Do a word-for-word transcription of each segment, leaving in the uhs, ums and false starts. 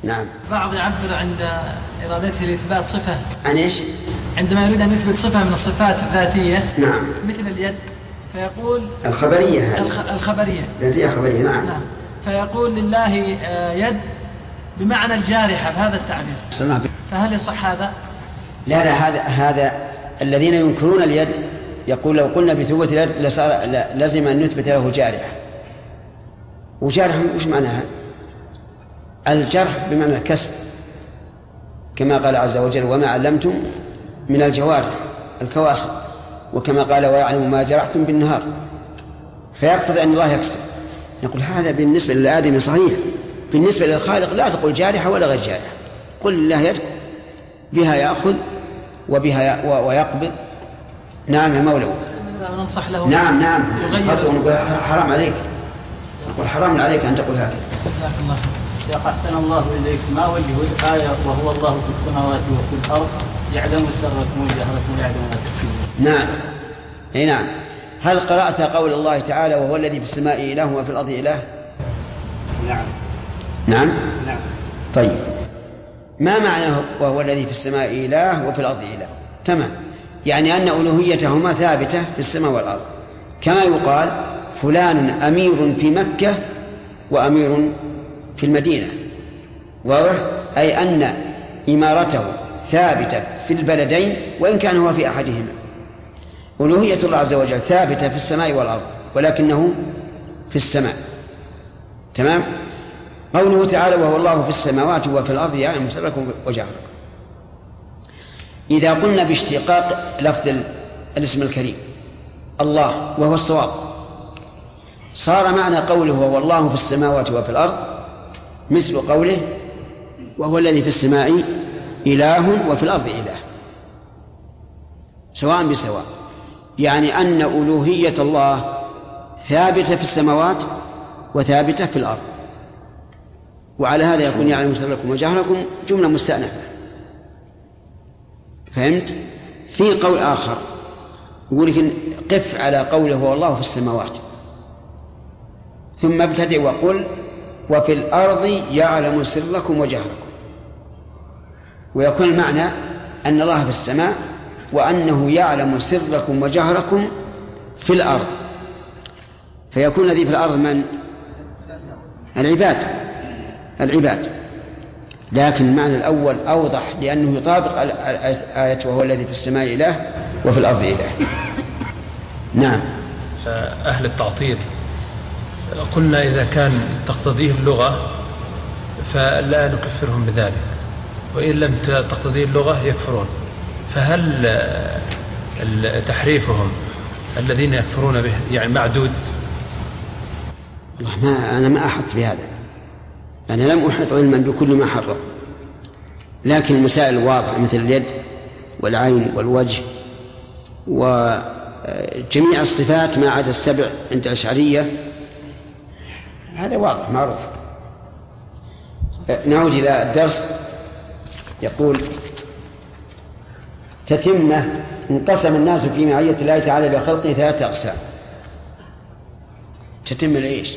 نعم. بعض يعبر عند إرادته لإثبات صفة. عن إيش؟ عندما يريد أن يثبت صفة من الصفات الذاتية. نعم. مثل اليد فيقول الخبرية. الخ... الخبرية. ذاتية خبرية. نعم. نعم. فيقول لله يد بمعنى الجارحة بهذا التعبير. فهل يصح هذا؟ لا لا هذا هذا الذين ينكرون اليد يقول لو قلنا بثبوت اليد لازم أن نثبت له جارحة. وجارحة وش معناها؟ الجرح بمعنى الكسر، كما قال عز وجل وما علمتم من الجوارح الكواسر، وكما قال ويعلم ما جرحتم بالنهار، فيقتضي أن الله يكسر. نقول هذا بالنسبة للآدمي صحيح، بالنسبة للخالق لا تقول جارحة ولا غير جارحة، قل الله يد بها يأخذ وبها ويقبض. نعم يا مولى. ننصح له. نعم نعم. ونقول حرام عليك، نقول حرام عليك أن تقول هكذا. جزاك الله. يا أحسن الله إليك، ما وجه الآية وهو الله في السماوات وفي الأرض يعلم سركم وجهركم ويعلم ما تكتمون؟ نعم. اي نعم. هل قرأت قول الله تعالى وهو الذي في السماء إله وفي الأرض إله؟ نعم. نعم. نعم. طيب ما معنى وهو الذي في السماء إله وفي الأرض إله؟ تمام، يعني أن ألوهيتهما ثابتة في السماء والأرض، كما يقال فلان أمير في مكة وأمير في المدينة، واضح؟ أي أن إمارته ثابتة في البلدين وإن كان هو في أحدهما. ألوهية الله عز وجل ثابتة في السماء والأرض ولكنه في السماء. تمام. قوله تعالى وهو الله في السماوات وفي الأرض يعلم سركم وجهركم، إذا قلنا باشتقاق لفظ الاسم الكريم الله وهو الصواب، صار معنى قوله وهو الله في السماوات وفي الأرض مثل قوله وهو الذي في السماء إله وفي الأرض إله، سواء بسواء، يعني أن ألوهية الله ثابتة في السماوات وثابتة في الأرض. وعلى هذا يكون يعلم سركم وجهركم جملة مستأنفة. فهمت؟ في قول آخر يقول لك قف على قوله هو الله في السماوات ثم ابتدئ وقل وفي الأرض يعلم سركم وجهركم، ويكون المعنى أن الله في السماء وأنه يعلم سركم وجهركم في الأرض، فيكون الذي في الأرض من؟ العباد العباد لكن المعنى الأول أوضح لأنه يطابق الآية وهو الذي في السماء إله وفي الأرض إله. نعم. أهل التعطيل قلنا إذا كان تقتضيه اللغة فلا نكفرهم بذلك، وإن لم تقتضيه اللغة يكفرون، فهل تحريفهم الذين يكفرون به يعني معدود؟ والله ما أنا ما أحط بهذا، أنا لم أحط علما بكل ما حرف، لكن المسائل الواضحة مثل اليد والعين والوجه وجميع الصفات ما عدا السبع عند الأشعرية هذا واضح معروف. نعود إلى الدرس. يقول تتمة انقسم الناس في معية الله تعالى لخلقه ثلاثة أقسام. تتم لإيش؟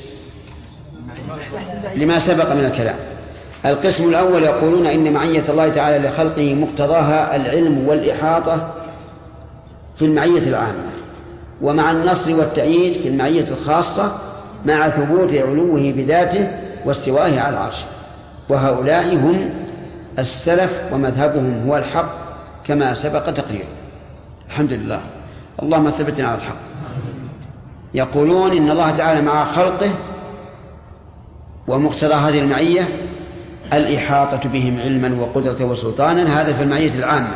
لما سبق من الكلام. القسم الأول يقولون إن معية الله تعالى لخلقه مقتضاها العلم والإحاطة في المعية العامة، ومع النصر والتأييد في المعية الخاصة، مع ثبوت علوه بذاته واستوائه على العرش. وهؤلاء هم السلف ومذهبهم هو الحق كما سبق تقريره. الحمد لله، اللهم ثبتنا على الحق. يقولون إن الله تعالى مع خلقه ومقتضى هذه المعية الإحاطة بهم علما وقدرة وسلطانا، هذا في المعية العامة.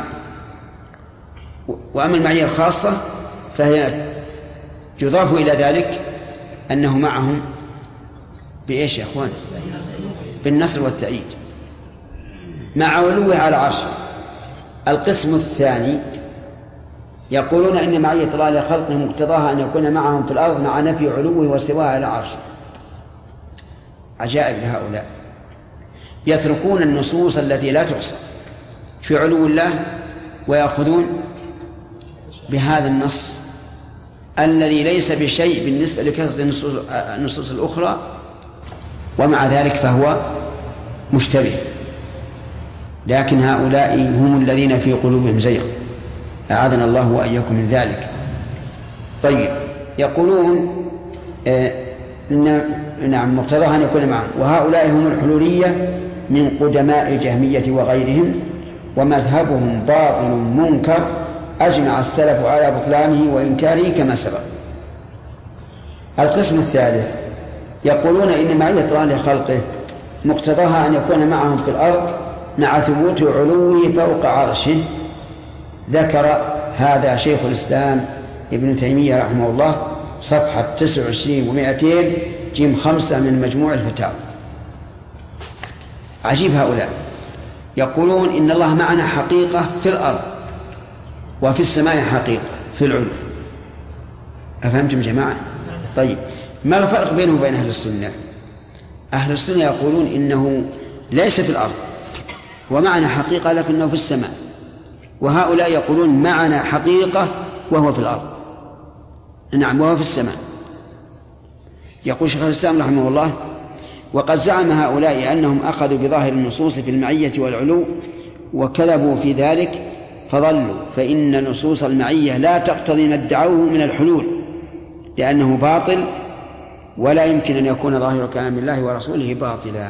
وأما المعية الخاصة فهي يضاف إلى ذلك أنه معهم بإيش يا أخوان؟ بالنصر والتأييد مع علوه على عرشه. القسم الثاني يقولون إن معية الله لخلقه مقتضاها أن يكون معهم في الأرض مع نفي علوه واستوائه على عرشه. عجائب لهؤلاء، يتركون النصوص التي لا تحصى في علو الله ويأخذون بهذا النص الذي ليس بشيء بالنسبة لكثرة النصوص الأخرى، ومع ذلك فهو مشتبه. لكن هؤلاء هم الذين في قلوبهم زيغ، أعاذنا الله وإياكم من ذلك. طيب، يقولون آه نعم مقتضاها أن يكون معهم، وهؤلاء هم الحلولية من قدماء الجهمية وغيرهم، ومذهبهم باطل منكر أجمع السلف على بطلانه وإنكاره كما سبق. القسم الثالث يقولون إن معية الله لخلقه مقتضاها أن يكون معهم في الأرض مع ثبوت علوه فوق عرشه. ذكر هذا شيخ الإسلام ابن تيمية رحمه الله صفحة تسعة وعشرين ومائتين جيم خمسة من مجموع الفتاوى. عجيب هؤلاء، يقولون إن الله معنا حقيقة في الأرض وفي السماء حقيقة في العلو. أفهمتم جماعة؟ طيب، ما الفرق بينه وبين أهل السنة؟ أهل السنة يقولون إنه ليس في الأرض ومعنا حقيقة لكنه في السماء، وهؤلاء يقولون معنا حقيقة وهو في الأرض، نعم وهو في السماء. يقول شيخ الإسلام رحمه الله: وقد زعم هؤلاء أنهم أخذوا بظاهر النصوص في المعية والعلو وكذبوا في ذلك فضلوا، فإن نصوص المعية لا تقتضي ما ادعوه من الحلول لأنه باطل، ولا يمكن أن يكون ظاهر كلام الله ورسوله باطلا.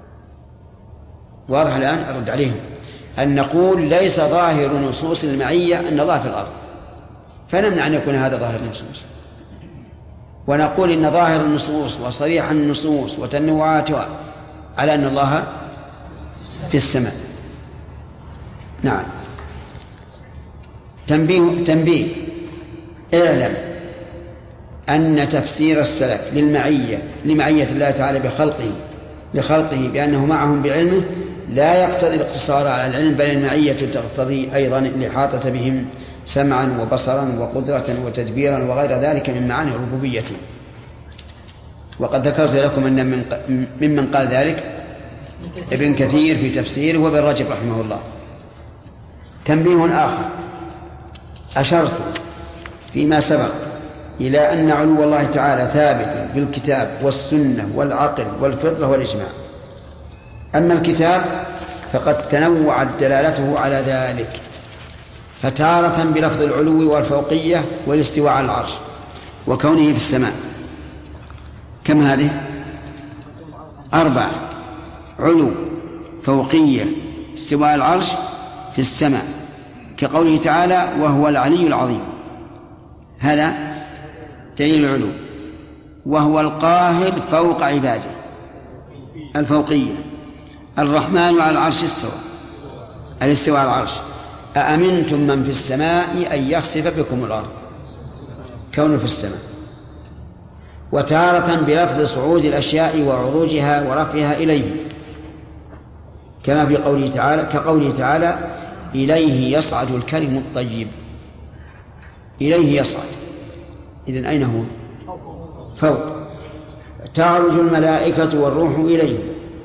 واضح الآن؟ أرد عليهم أن نقول ليس ظاهر نصوص المعية أن الله في الأرض، فنمنع أن يكون هذا ظاهر النصوص، ونقول إن ظاهر النصوص وصريح النصوص وتنوعاتها على أن الله في السماء. نعم. تنبيه, تنبيه اعلم أن تفسير السلف للمعية لمعية الله تعالى بخلقه بخلقه بأنه معهم بعلمه لا يقتضي الاقتصار على العلم، بل المعية تقتضي أيضا الإحاطة بهم سمعا وبصرا وقدرة وتدبيرا وغير ذلك من معاني ربوبيته. وقد ذكرت لكم أن من ممن قال ذلك ابن كثير في تفسيره وابن رجب رحمه الله. تنبيه آخر: أشرت فيما سبق إلى أن علو الله تعالى ثابت بالكتاب والسنة والعقل والفطرة والإجماع. أما الكتاب فقد تنوعت دلالته على ذلك، فتارة بلفظ العلو والفوقية والاستواء على العرش وكونه في السماء. كم هذه؟ أربعة: علو، فوقية، استواء العرش، في السماء، كقوله تعالى: وهو العلي العظيم، هذا دليل العلو. وهو القاهر فوق عباده، الفوقية. الرحمن على العرش استوى، الاستواء على العرش. أأمنتم من في السماء أن يخسف بكم الأرض، كونه في السماء. وتارة بلفظ صعود الأشياء وعروجها ورفعها إليه، كما في قوله تعالى كقوله تعالى: إليه يصعد الكلم الطيب. إليه يصعد، إذن أين هو؟ فوق. تعرج الملائكة والروح إليه،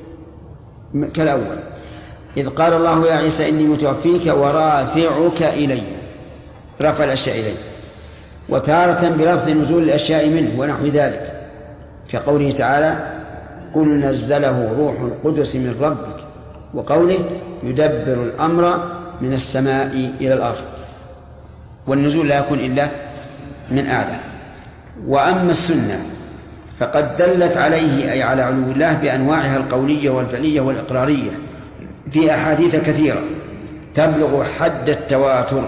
كالأول، إذ قال الله يا عيسى إني متوفيك ورافعك إلي، رفع الأشياء إليه. وتارة بلفظ نزول الأشياء منه ونحو ذلك، كقوله تعالى: قل نزله روح القدس من ربك، وقوله: يدبر الأمر من السماء إلى الأرض. والنزول لا يكون إلا من أعلى. وأما السنة فقد دلت عليه، أي على علو الله، بأنواعها القولية والفعلية والإقرارية في أحاديث كثيرة تبلغ حد التواتر،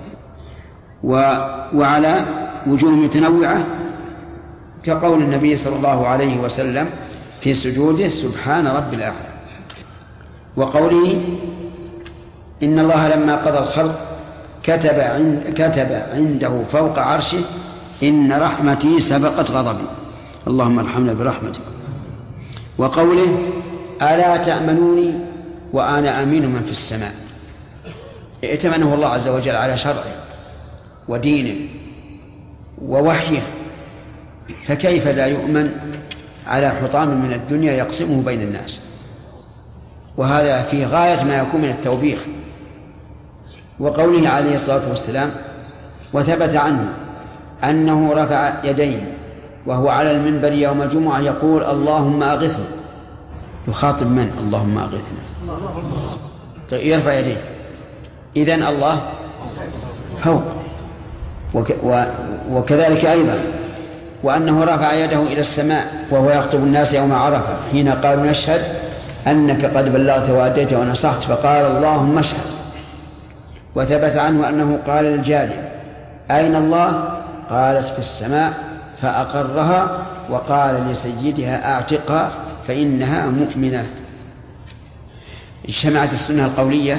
وعلى وجوه متنوعة، كقول النبي صلى الله عليه وسلم في سجوده: سبحان رب الأعلى، وقوله: إن الله لما قضى الخلق كتب, عند كتب عنده فوق عرشه: إن رحمتي سبقت غضبي، اللهم ارحمنا برحمتك. وقوله: ألا تأمنوني وأنا أمين من في السماء. ائتمنه الله عز وجل على شرعه ودينه ووحيه، فكيف لا يؤمن على حطام من الدنيا يقسمه بين الناس؟ وهذا في غاية ما يكون من التوبيخ. وقوله عليه الصلاة والسلام: وثبت عنه أنه رفع يديه وهو على المنبر يوم الجمعة يقول: اللهم أغثنا. يخاطب من؟ اللهم أغثنا. يرفع يديه. إذن الله فوق. وكذلك أيضا وأنه رفع يده إلى السماء وهو يخطب الناس يوم عرفة حين قالوا نشهد أنك قد بلغت وأديت ونصحت، فقال اللهم اشهد. وثبت عنه أنه قال للجارية أين الله؟ قالت في السماء، فأقرها وقال لسيدها أعتقها فإنها مؤمنة. اجتمعت السنة القولية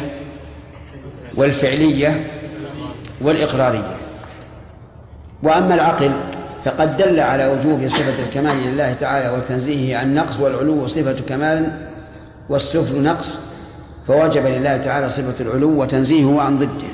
والفعلية والإقرارية. وأما العقل فقد دل على وجوب صفة الكمال لله تعالى وتنزيهه عن نقص، والعلو صفة كمال والسفل نقص، فوجب لله تعالى صفة العلو وتنزيهه عن ضده.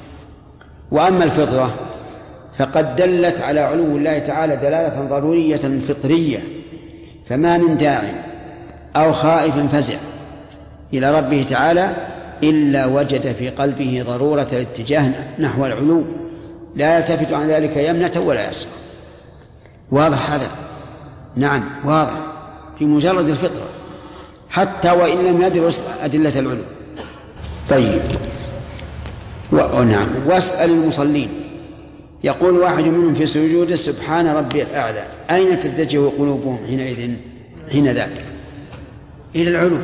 وأما الفطرة فقد دلت على علو الله تعالى دلالة ضرورية فطرية، فما من داع أو خائف فزع إلى ربه تعالى إلا وجد في قلبه ضرورة الاتجاه نحو العلو، لا يلتفت عن ذلك يمنة ولا يسرى. واضح هذا؟ نعم واضح في مجرد الفطرة حتى وإن لم يدرس أدلة العلو. طيب ونعم. واسأل المصلين، يقول واحد منهم في سجوده سبحان ربي الأعلى، أين تتجه قلوبهم حينئذ حين ذاك؟ إلى العلو.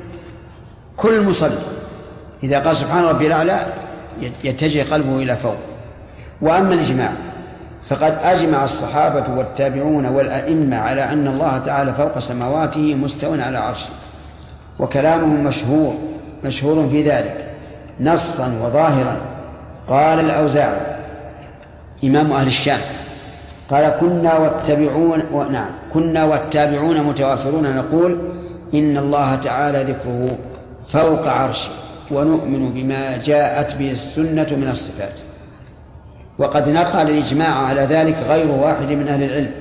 كل مصلي إذا قال سبحان ربي الأعلى يتجه قلبه إلى فوق. وأما الإجماع فقد أجمع الصحابة والتابعون والأئمة على أن الله تعالى فوق سماواته مستوٍ على عرشه، وكلامهم مشهور مشهور في ذلك نصا وظاهرا. قال الأوزاعي إمام أهل الشام قال كنا والتابعون نعم كنا والتابعون متوافرون نقول إن الله تعالى ذكره فوق عرشه، ونؤمن بما جاءت به السنة من الصفات. وقد نقل الإجماع على ذلك غير واحد من أهل العلم،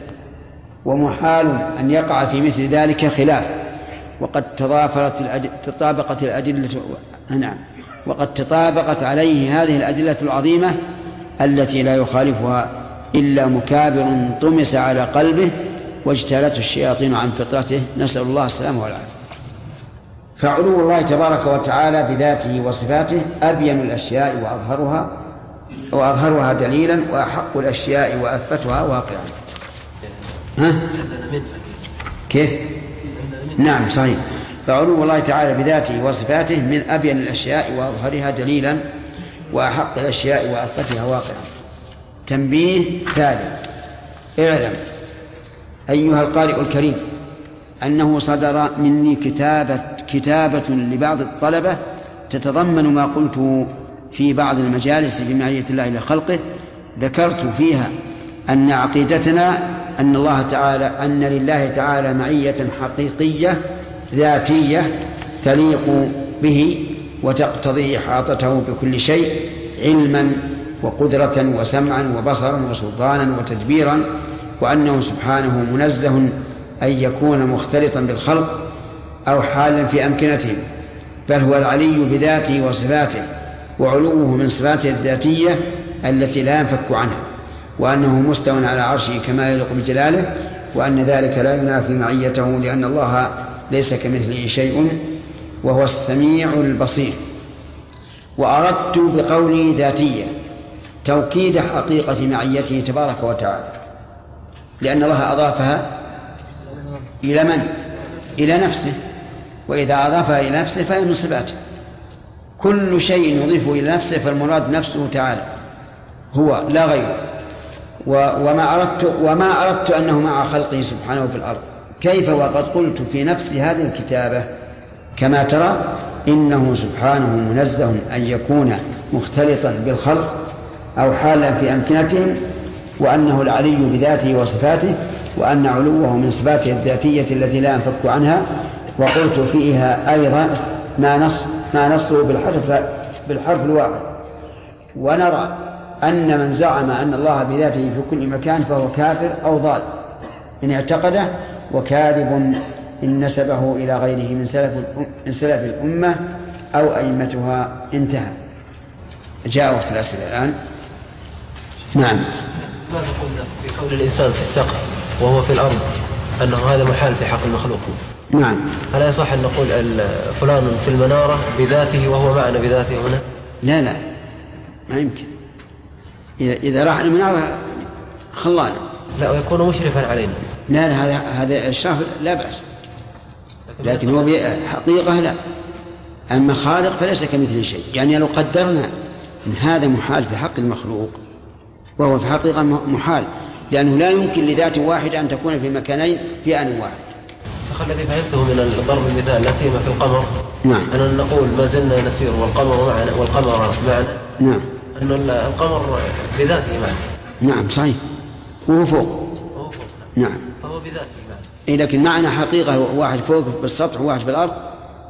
ومحال أن يقع في مثل ذلك خلاف. وقد تضافرت الأد... تطابقت الأدلة نعم وقد تطابقت عليه هذه الأدلة العظيمة التي لا يخالفها إلا مكابر طمس على قلبه واجتالته الشياطين عن فطرته، نسأل الله السلامة والعافية. فعلو الله تبارك وتعالى بذاته وصفاته أبين الأشياء وأظهرها وأظهرها دليلا، وأحق الأشياء وأثبتها واقعا. ها؟ كيف؟ نعم صحيح. فعلو الله تعالى بذاته وصفاته من أبين الأشياء وأظهرها دليلا، وأحق الأشياء وأثبتها واقعا. تنبيه ثالث: اعلم أيها القارئ الكريم أنه صدر مني كتابة, كتابة لبعض الطلبة تتضمن ما قلته في بعض المجالس بمعية الله لخلقه. ذكرت فيها أن عقيدتنا أن الله تعالى أن لله تعالى معية حقيقية ذاتية تليق به وتقتضي إحاطته بكل شيء علما وقدرة وسمعا وبصرا وسلطانا وتدبيرا، وأنه سبحانه منزه أن يكون مختلطا بالخلق أو حالا في أمكنتهم، بل هو العلي بذاته وصفاته، وعلوه من صفاته الذاتية التي لا ينفك عنها، وأنه مستوى على عرشه كما يليق بجلاله، وأن ذلك لا ينافي معيته، لأن الله ليس كمثله شيء وهو السميع البصير. وأردت بقولي ذاتية توكيد حقيقة معيته تبارك وتعالى، لأن الله أضافها إلى من؟ إلى نفسه، وإذا أضافها إلى نفسه فهي من صفاته. كل شيء يضيفه إلى نفسه فالمراد نفسه تعالى هو لا غيره. وما أردت, وما أردت أنه مع خلقه سبحانه في الأرض، كيف وقد قلت في نفس هذه الكتابة كما ترى إنه سبحانه منزه أن يكون مختلطا بالخلق أو حالا في أمكنتهم، وأنه العلي بذاته وصفاته، وأن علوه من صفاته الذاتية التي لا ينفك عنها. وقلت فيها أيضا ما نص ما نصه بالحرف بالحرف الواحد. ونرى أن من زعم أن الله بذاته في كل مكان فهو كافر أو ضال إن اعتقده، وكاذب إن نسبه إلى غيره من سلف من سلف الأمة أو أئمتها. انتهى. جاء وقت الأسئلة الآن. نعم. ماذا قلنا في قول الإنسان في السقف وهو في الأرض أنه هذا محال في حق المخلوق؟ نعم. هل يصح أن نقول فلان في المنارة بذاته وهو معنا بذاته هنا؟ لا لا ما يمكن. إذا راح المنارة خلانا. لا ويكون مشرفا علينا. لا لا هذا هذا الشرف لا بأس، لكن هو حقيقة لا. أما الخالق فليس كمثل شيء. يعني لو قدرنا أن هذا محال في حق المخلوق وهو في حقيقة محال، لأنه لا يمكن لذات واحدة أن تكون في مكانين في آن واحد. شيخ الذي فهمته من ضرب المثال لا سيما في القمر، نعم، أن نقول ما زلنا نسير والقمر معنا والقمر معنا، نعم، أن القمر بذاته معنا. نعم صحيح، وهو فوق. وهو فوق. نعم. فهو بذاته معنا. إيه لكن معنا حقيقة واحد فوق بالسطح وواحد في الأرض،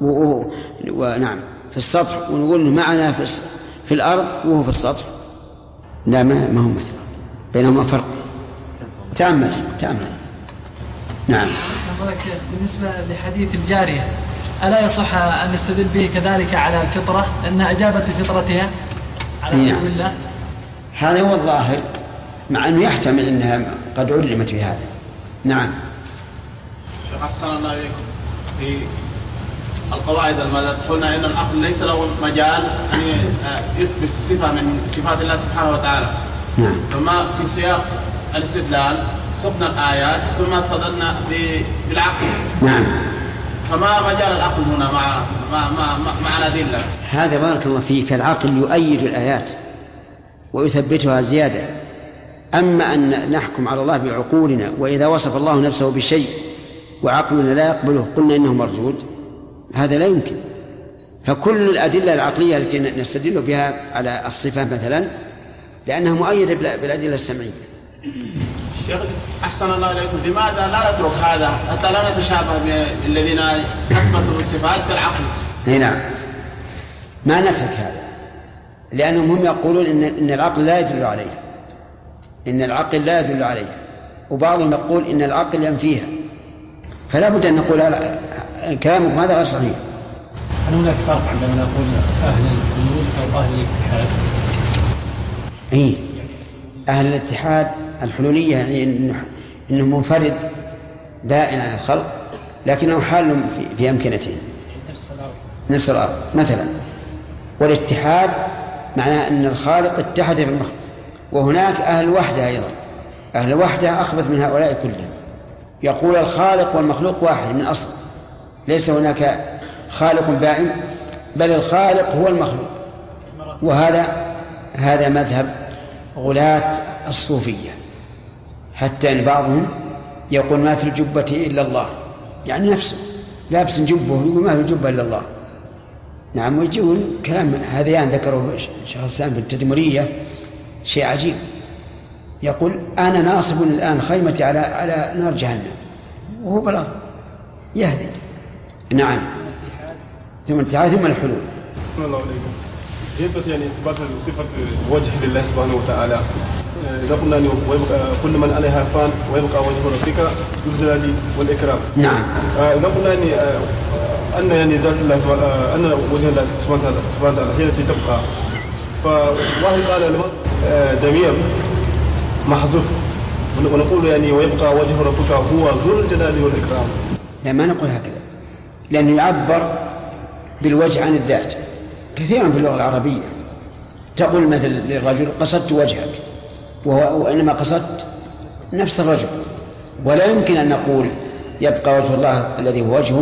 ونعم في السطح، ونقول إنه معنا في, في الأرض وهو في السطح. لا ما ما هو مثل، بينهما فرق. تأمل تأمل. نعم. بالنسبة لحديث الجارية ألا يصح أن نستدل به كذلك على الفطرة لأنها أجابت بفطرتها على نعم. الله؟ هذا هو الظاهر، مع أنه يحتمل أنها قد علمت بهذا. نعم. شيخ أحسن الله إليكم، في القواعد المذهب قلنا إن العقل ليس له مجال أن يثبت صفة من صفات الله سبحانه وتعالى. نعم. فما في سياق الاستدلال صفنا الآيات ثم استدلنا بالعقل. نعم. فما مجال العقل هنا مع مع مع, مع الأدلة؟ هذا بارك الله فيك، العقل يؤيد الآيات ويثبتها زيادة. أما أن نحكم على الله بعقولنا، وإذا وصف الله نفسه بشيء وعقلنا لا يقبله قلنا إنه مردود، هذا لا يمكن. فكل الأدلة العقلية التي نستدل بها على الصفة مثلا لأنها مؤيدة بالأدلة السمعية. شيخ أحسن الله إليكم، لماذا لا نترك هذا حتى لا نتشابه بالذين أثبتوا الصفات بالعقل؟ نعم ما نترك هذا، لأنهم هم يقولون إن, إن العقل لا يدل عليها، إن العقل لا يدل عليها، وبعضهم يقول إن العقل ينفيها، فلا بد أن نقول كلامكم هذا غير صحيح. هل هناك فرق عندما نقول أهل الحلول أو أهل الاتحاد؟ إيه أهل الاتحاد الحلولية يعني إنه, إنه منفرد بائن عن الخلق لكنه حال في, في أمكنته نفس الأرض مثلا. والاتحاد معناه أن الخالق اتحد في المخلوق. وهناك أهل الوحدة أيضا، أهل الوحدة أخبث من هؤلاء كلهم، يقول الخالق والمخلوق واحد من أصل، ليس هناك خالق بائن بل الخالق هو المخلوق. وهذا هذا مذهب غلاة الصوفية، حتى أن بعضهم يقول ما في الجبة إلا الله، يعني نفسه لابس جبه يقول ما في الجبة إلا الله. نعم. ويجون كلام هذيان ذكره شيخ الإسلام في التدمرية شيء عجيب، يقول أنا ناصب الآن خيمتي على على نار جهنم وهو بالأرض يهدي. نعم. ثم الاتحاد ثم الحلول. الله عليكم. بالنسبة يعني إثبات صفة وجه لله سبحانه وتعالى، إذا قلنا ويبقى كل من عليها فان ويبقى وجه ربك ذو الجلال والإكرام. نعم. إذا قلنا يعني أن يعني ذات الله أن وجه الله سبحانه وتعالى هي التي تبقى، فواحد قال لما ضمير محذوف ونقول يعني ويبقى وجه ربك هو ذو الجلال والإكرام. لا ما نقول هكذا، لأنه يعبر بالوجه عن الذات كثيرا في اللغة العربية. تقول مثل للرجل قصدت وجهك، وهو وإنما قصدت نفس الرجل. ولا يمكن أن نقول يبقى وجه الله الذي هو وجهه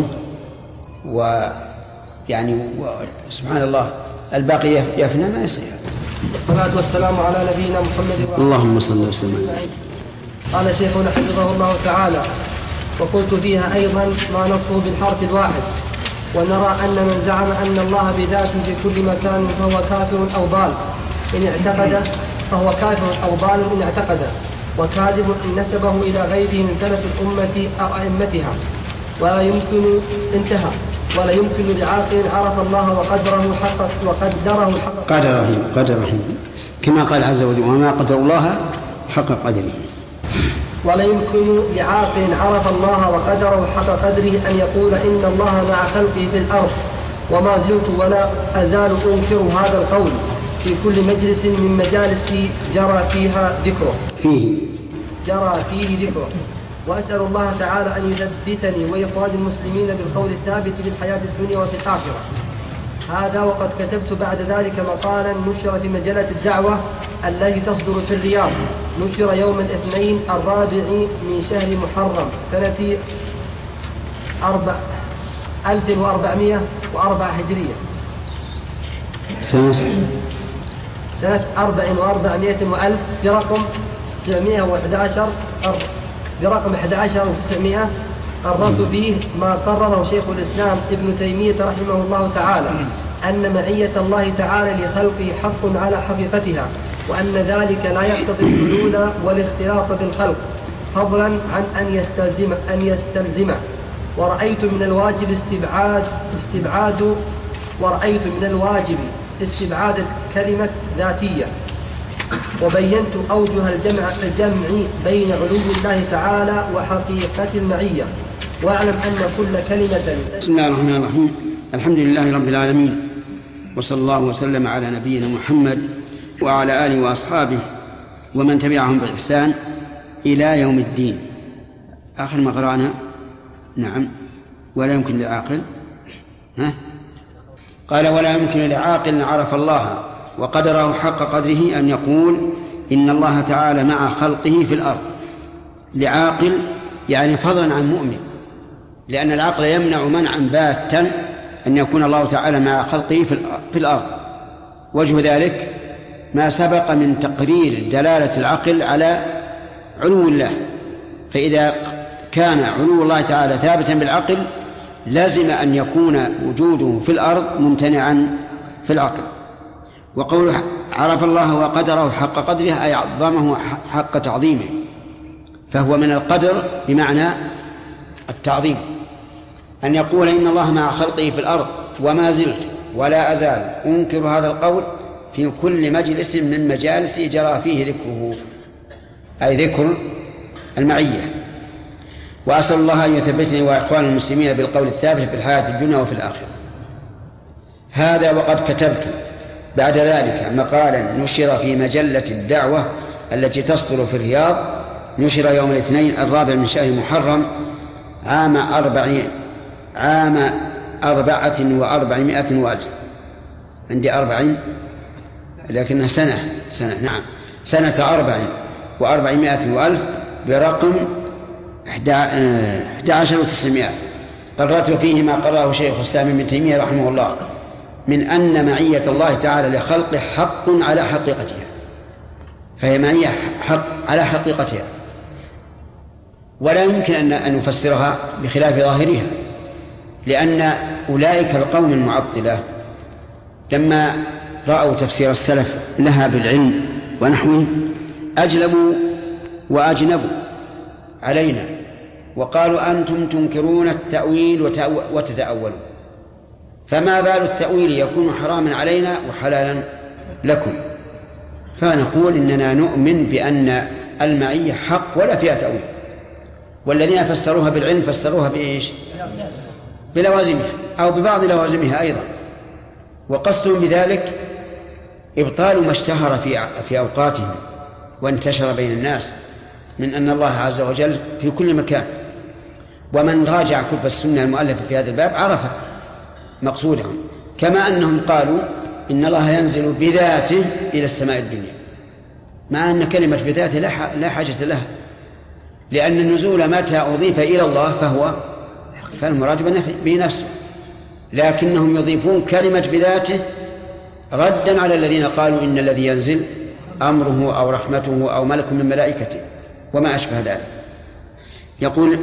ويعني سبحان الله الباقي يفنى، ما يصير. والصلاة والسلام على نبينا محمد وعلى اللهم صل وسلم. قال شيخنا حفظه الله تعالى: وقلت فيها أيضا ما نصه بالحرف الواحد، ونرى أن من زعم أن الله بذاته في كل مكان فهو كافر أو ضال إن اعتقد فهو كافر أو ضال إن اعتقد، وكاذب إن نسبه إلى غيره من سلف الأمة أو أئمتها، ولا يمكن انتهى ولا يمكن لعاقل عرف الله وقدره حق وقدره حق قدره قدره كما قال عز وجل: وما قدر الله حق قدره. ولا يمكن لعاقل عرف الله وقدره حق قدره أن يقول إن الله مع خلقه في الأرض، وما زلت ولا أزال أنكر هذا القول في كل مجلس من مجالس جرى فيها ذكره فيه جرى فيه ذكره وأسأل الله تعالى أن يثبتني وإخوان المسلمين بالقول الثابت في الحياة الدنيا وفي الآخرة. هذا وقد كتبت بعد ذلك مقالا نشر في مجلة الدعوة التي تصدر في الرياض، نشر يوم الاثنين الرابع من شهر محرم سنة أربع ألف وأربعمائة وأربعة هجرية، سنة أربع وأربعمائة وألف برقم تسعمائة وأحد عشر برقم أحد عشر وتسعمائة. قررت فيه ما قرره شيخ الإسلام ابن تيمية رحمه الله تعالى، أن معية الله تعالى لخلقه حق على حقيقتها، وأن ذلك لا يقتضي الحلول والاختلاط بالخلق، فضلا عن أن يستلزم أن يستلزمه. ورأيت من الواجب استبعاد استبعاد ورأيت من الواجب استبعاد كلمة ذاتية، وبينت أوجه الجمع الجمع بين علو الله تعالى وحقيقة المعية. واعلم أن كل كلمة. بسم الله الرحمن الرحيم. الحمد لله رب العالمين، وصلى الله وسلم على نبينا محمد وعلى آله وأصحابه ومن تبعهم بإحسان إلى يوم الدين. آخر ما قرأنا نعم ولا يمكن لعاقل ها؟ قال ولا يمكن لعاقل عرف الله وقدره حق قدره أن يقول إن الله تعالى مع خلقه في الأرض. لعاقل يعني فضلا عن مؤمن، لأن العقل يمنع منعا باتا أن يكون الله تعالى مع خلقه في الأرض. وجه ذلك ما سبق من تقرير دلالة العقل على علو الله، فإذا كان علو الله تعالى ثابتا بالعقل لازم أن يكون وجوده في الأرض ممتنعا في العقل. وقوله عرف الله وقدره حق قدره أي عظمه حق تعظيمه، فهو من القدر بمعنى التعظيم. أن يقول إن الله مع خلقه في الأرض وما زلت ولا أزال أنكر هذا القول في كل مجلس من مجالس جرى فيه ذكره، أي ذكر المعية. وأسأل الله أن يثبتني وإخوان المسلمين بالقول الثابت في الحياة الدنيا وفي الآخرة. هذا وقد كتبت بعد ذلك مقالا نشر في مجلة الدعوة التي تصدر في الرياض، نشر يوم الاثنين الرابع من شهر محرم عام أربعين عام أربعة وأربعمائة وألف. عندي أربعين لكنها سنة سنة نعم سنة أربع وأربعمائة وألف برقم أحد عشر وتسعمائة. قررت فيه ما قرره شيخ الإسلام ابن تيمية رحمه الله من أن معية الله تعالى لخلقه حق على حقيقتها، فهي معية حق على حقيقتها، ولا يمكن أن نفسرها بخلاف ظاهرها، لأن أولئك القوم المعطلة لما رأوا تفسير السلف لها بالعلم ونحوه أجلبوا وأجنبوا علينا وقالوا أنتم تنكرون التأويل وتتأولون، فما بال التأويل يكون حراما علينا وحلالا لكم؟ فنقول إننا نؤمن بأن المعية حق ولا فيها تأويل، والذين فسروها بالعلم فسروها بإيش؟ بلوازمها أو ببعض لوازمها أيضا، وقصدهم بذلك إبطال ما اشتهر في في أوقاتهم وانتشر بين الناس من أن الله عز وجل في كل مكان. ومن راجع كتب السنة المؤلفة في هذا الباب عرف مقصودهم، كما أنهم قالوا إن الله ينزل بذاته إلى السماء الدنيا، مع أن كلمة بذاته لا حاجة لها، لأن النزول متى أضيف إلى الله فهو فالمراد به نفسه، لكنهم يضيفون كلمة بذاته ردا على الذين قالوا إن الذي ينزل أمره أو رحمته أو ملك من ملائكته وما أشبه ذلك. يقول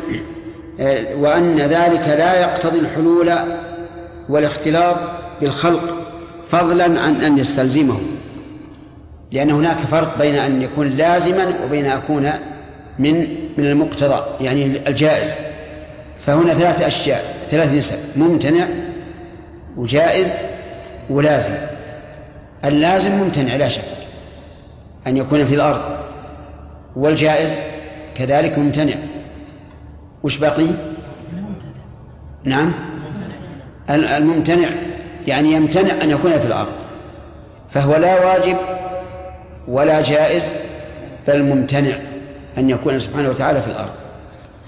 وأن ذلك لا يقتضي الحلول والاختلاط بالخلق فضلا عن أن يستلزمه، لأن هناك فرق بين أن يكون لازما وبين أن يكون من من المقتضى يعني الجائز. فهنا ثلاث أشياء ثلاث نسب: ممتنع وجائز ولازم. اللازم ممتنع لا شك أن يكون في الأرض، والجائز كذلك ممتنع. وش بقي؟ نعم الممتنع يعني يمتنع أن يكون في الأرض، فهو لا واجب ولا جائز بل ممتنع أن يكون سبحانه وتعالى في الأرض.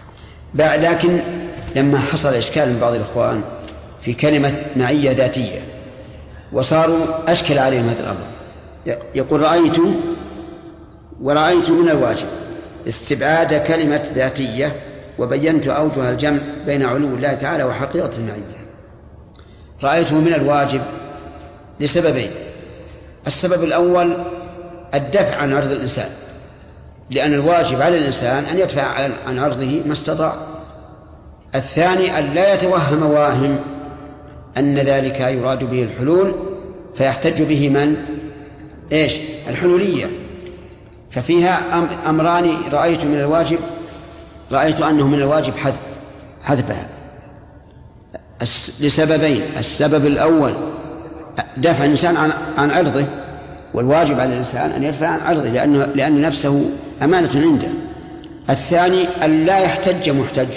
لكن لما حصل إشكال من بعض الإخوان في كلمة معية ذاتية وصاروا أشكل عليهم هذا الأمر، يقول رأيت ورأيت من الواجب استبعاد كلمة ذاتية وبينت أوجه الجمع بين علو الله تعالى وحقيقة المعية. رأيته من الواجب لسببين: السبب الأول الدفع عن عرض الإنسان، لأن الواجب على الإنسان أن يدفع عن عرضه ما استطاع. الثاني أن لا يتوهم واهم أن ذلك يراد به الحلول فيحتج به من؟ إيش؟ الحلولية. ففيها أمران رأيت من الواجب، رأيت أنه من الواجب حذف حذفها لسببين: السبب الأول دفع الإنسان عن عن عرضه، والواجب على الإنسان أن يدفع عن عرضه لأنه لأن نفسه أمانة عنده. الثاني أن لا يحتج محتج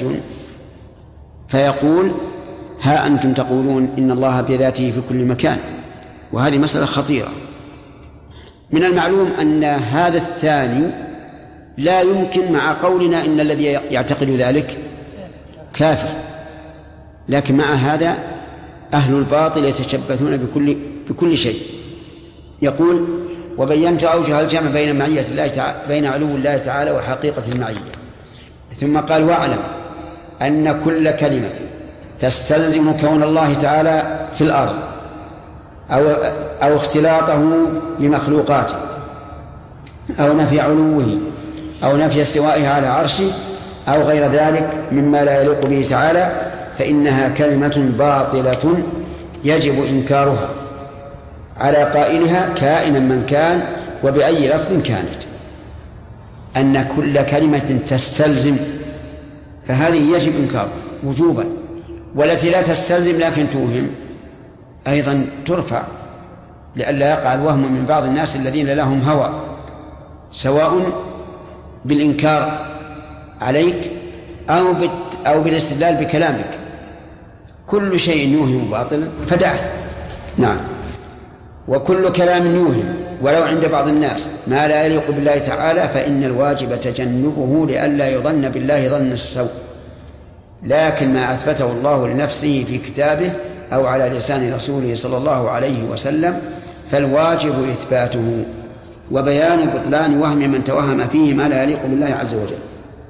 فيقول ها أنتم تقولون إن الله بذاته في كل مكان، وهذه مسألة خطيرة. من المعلوم أن هذا الثاني لا يمكن مع قولنا إن الذي يعتقد ذلك كافر، لكن مع هذا أهل الباطل يتشبثون بكل, بكل شيء. يقول وبينت أوجه الجمع بين معية الله تعالى بين علو الله تعالى وحقيقة المعية. ثم قال واعلم أن كل كلمة تستلزم كون الله تعالى في الأرض أو, أو اختلاطه بمخلوقاته أو نفي علوه أو نفي استوائه على عرشه أو غير ذلك مما لا يليق به تعالى فإنها كلمة باطلة يجب إنكارها على قائلها كائنا من كان وبأي لفظ كانت. أن كل كلمة تستلزم فهذه يجب إنكارها وجوبا، والتي لا تستلزم لكن توهم أيضا ترفع لئلا يقع الوهم من بعض الناس الذين لهم هوى، سواء بالإنكار عليك أو, أو بالاستدلال بكلامك. كل شيء يوهم باطلا فدعه. نعم. وكل كلام يوهم ولو عند بعض الناس ما لا يليق بالله تعالى فإن الواجب تجنبه لئلا يظن بالله ظن السوء، لكن ما أثبته الله لنفسه في كتابه أو على لسان رسوله صلى الله عليه وسلم فالواجب إثباته وبيان بطلان وهم من توهم فيه ما لا يليق بالله عز وجل.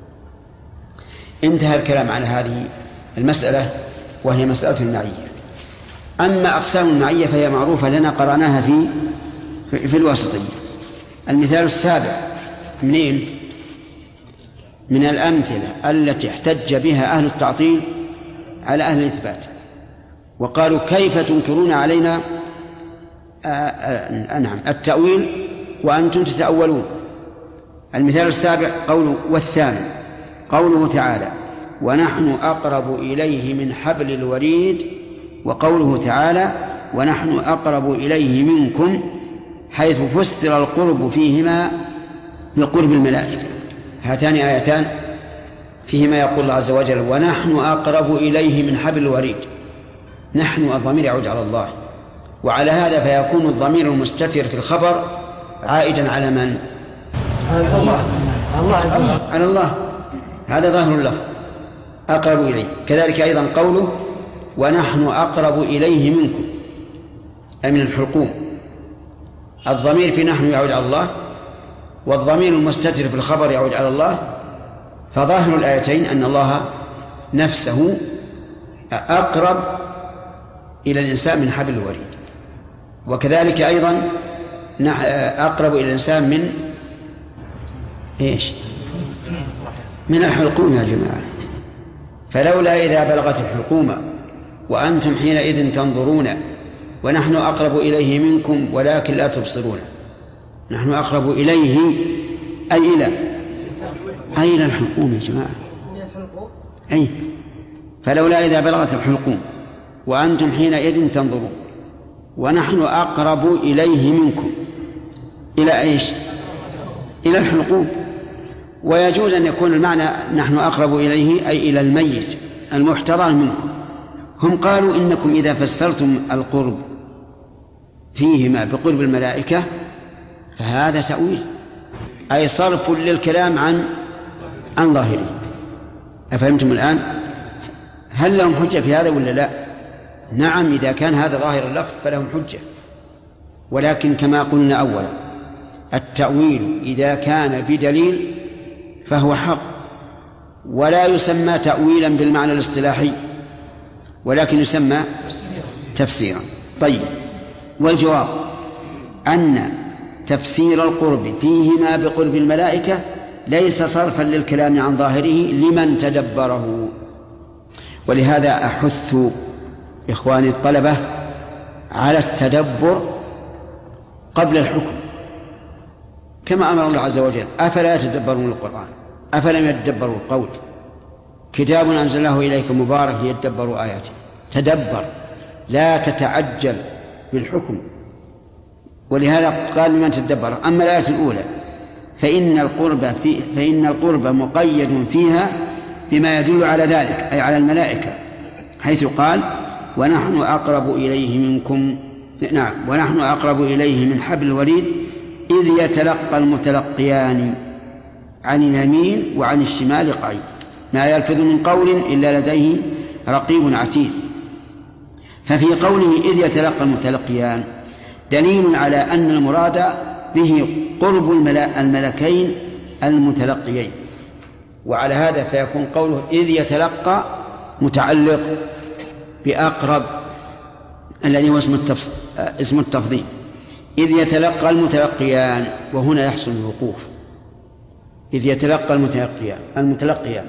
انتهى الكلام على هذه المسألة وهي مسألة المعية. أما أقسام المعية فهي معروفة لنا قرأناها في في الواسطية. المثال السابع منين؟ من الأمثلة التي احتج بها أهل التعطيل على أهل الإثبات وقالوا كيف تنكرون علينا نعم التأويل وأنتم تتأولون. المثال السابع قوله والثاني قوله تعالى ونحن أقرب إليه من حبل الوريد، وقوله تعالى ونحن أقرب إليه منكم، حيث فسر القرب فيهما بقرب الملائكة. هاتان آيتان فيهما يقول الله عز وجل ونحن أقرب إليه من حبل الوريد. نحن الضمير يعود على الله، وعلى هذا فيكون الضمير المستتر في الخبر عائدا على من؟ الله الله عز وجل على الله. هذا ظاهر اللفظ أقرب إليه. كذلك أيضا قوله ونحن أقرب إليه منكم أي من الحلقوم. الضمير في نحن يعود على الله والضمير المستتر في الخبر يعود على الله، فظاهر الآيتين أن الله نفسه أقرب إلى الإنسان من حبل الوريد. وكذلك أيضا أقرب إلى الإنسان من إيش؟ من الحلقوم يا جماعة. فلولا إذا بلغت الحلقوم وأنتم حينئذ تنظرون ونحن أقرب إليه منكم ولكن لا تبصرون. نحن أقرب إليه أي إلى أي إلى الحلقوم يا جماعة. أي فلولا إذا بلغت الحلقوم وأنتم حينئذ تنظرون ونحن أقرب إليه منكم إلى إيش؟ إلى الحلقوم. ويجوز أن يكون المعنى نحن أقرب إليه أي إلى الميت المحتضر منكم. هم قالوا إنكم إذا فسرتم القرب فيهما بقرب الملائكة فهذا تأويل أي صرف للكلام عن عن ظاهره. أفهمتم الآن؟ هل لهم حجة في هذا ولا لا؟ نعم، إذا كان هذا ظاهر اللفظ فلهم حجة، ولكن كما قلنا أولا التأويل إذا كان بدليل فهو حق، ولا يسمى تأويلا بالمعنى الاصطلاحي، ولكن يسمى تفسيرا. طيب، والجواب أن تفسير القرب فيهما بقرب الملائكة ليس صرفا للكلام عن ظاهره لمن تدبره. ولهذا أحث إخواني الطلبة على التدبر قبل الحكم، كما أمر الله عز وجل: أفلا يتدبرون القرآن أفلم يتدبروا القول كتاب أنزلناه إليك مبارك ليتدبروا آياته. تدبر، لا تتعجل بالحكم. ولهذا قال لمن تدبر. أما الآية الأولى فإن القرب في فإن القرب مقيد فيها بما يدل على ذلك، أي على الملائكة، حيث قال: ونحن أقرب إليه منكم نعم ونحن أقرب إليه من حبل الوريد إذ يتلقى المتلقيان عن اليمين وعن الشمال قعيد ما يلفظ من قول إلا لديه رقيب عتيد. ففي قوله إذ يتلقى المتلقيان دليل على أن المراد به قرب الملكين المتلقيين، وعلى هذا فيكون قوله إذ يتلقى متعلق بأقرب الذي هو اسم التفضيل، إذ يتلقى المتلقيان، وهنا يحصل الوقوف. إذ يتلقى المتلقيان المتلقيان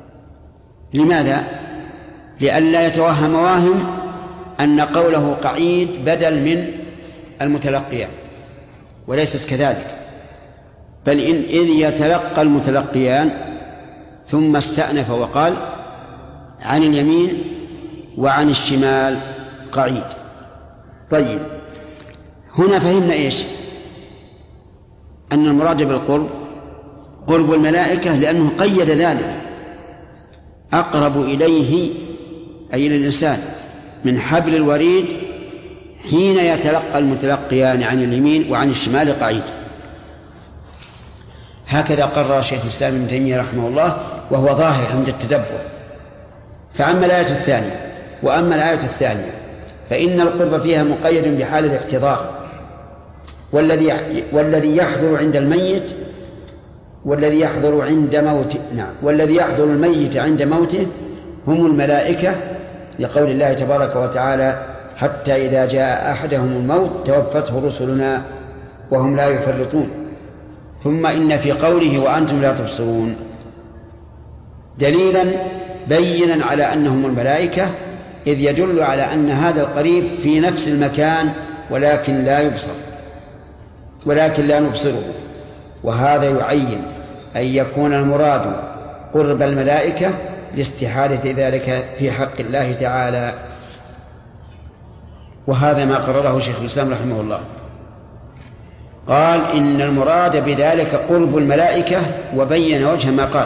لماذا؟ لئلا يتوهم واهم أن قوله قعيد بدل من المتلقيان، وليست كذلك، بل إن إذ يتلقى المتلقيان ثم استأنف وقال عن اليمين وعن الشمال قعيد. طيب، هنا فهمنا إيش؟ أن المراد بالقرب قرب الملائكة، لأنه قيد ذلك: أقرب إليه أي للإنسان من حبل الوريد حين يتلقى المتلقيان عن اليمين وعن الشمال قعيد. هكذا قرر شيخ الإسلام ابن تيمية رحمه الله، وهو ظاهر عند التدبر. فأما الآية الثانية وأما الآية الثانية فإن القرب فيها مقيد بحال الاحتضار، والذي والذي يحضر عند الميت والذي يحضر عند موته نعم والذي يحضر الميت عند موته هم الملائكة، لقول الله تبارك وتعالى: حتى إذا جاء أحدهم الموت توفته رسلنا وهم لا يفرطون. ثم إن في قوله وأنتم لا تبصرون دليلا بينا على أنهم الملائكة، إذ يدل على أن هذا القريب في نفس المكان ولكن لا يبصر ولكن لا نبصره. وهذا يعين أن يكون المراد قرب الملائكة لاستحالة ذلك في حق الله تعالى، وهذا ما قرره شيخ الإسلام رحمه الله. قال إن المراد بذلك قرب الملائكة، وبين وجه ما قال،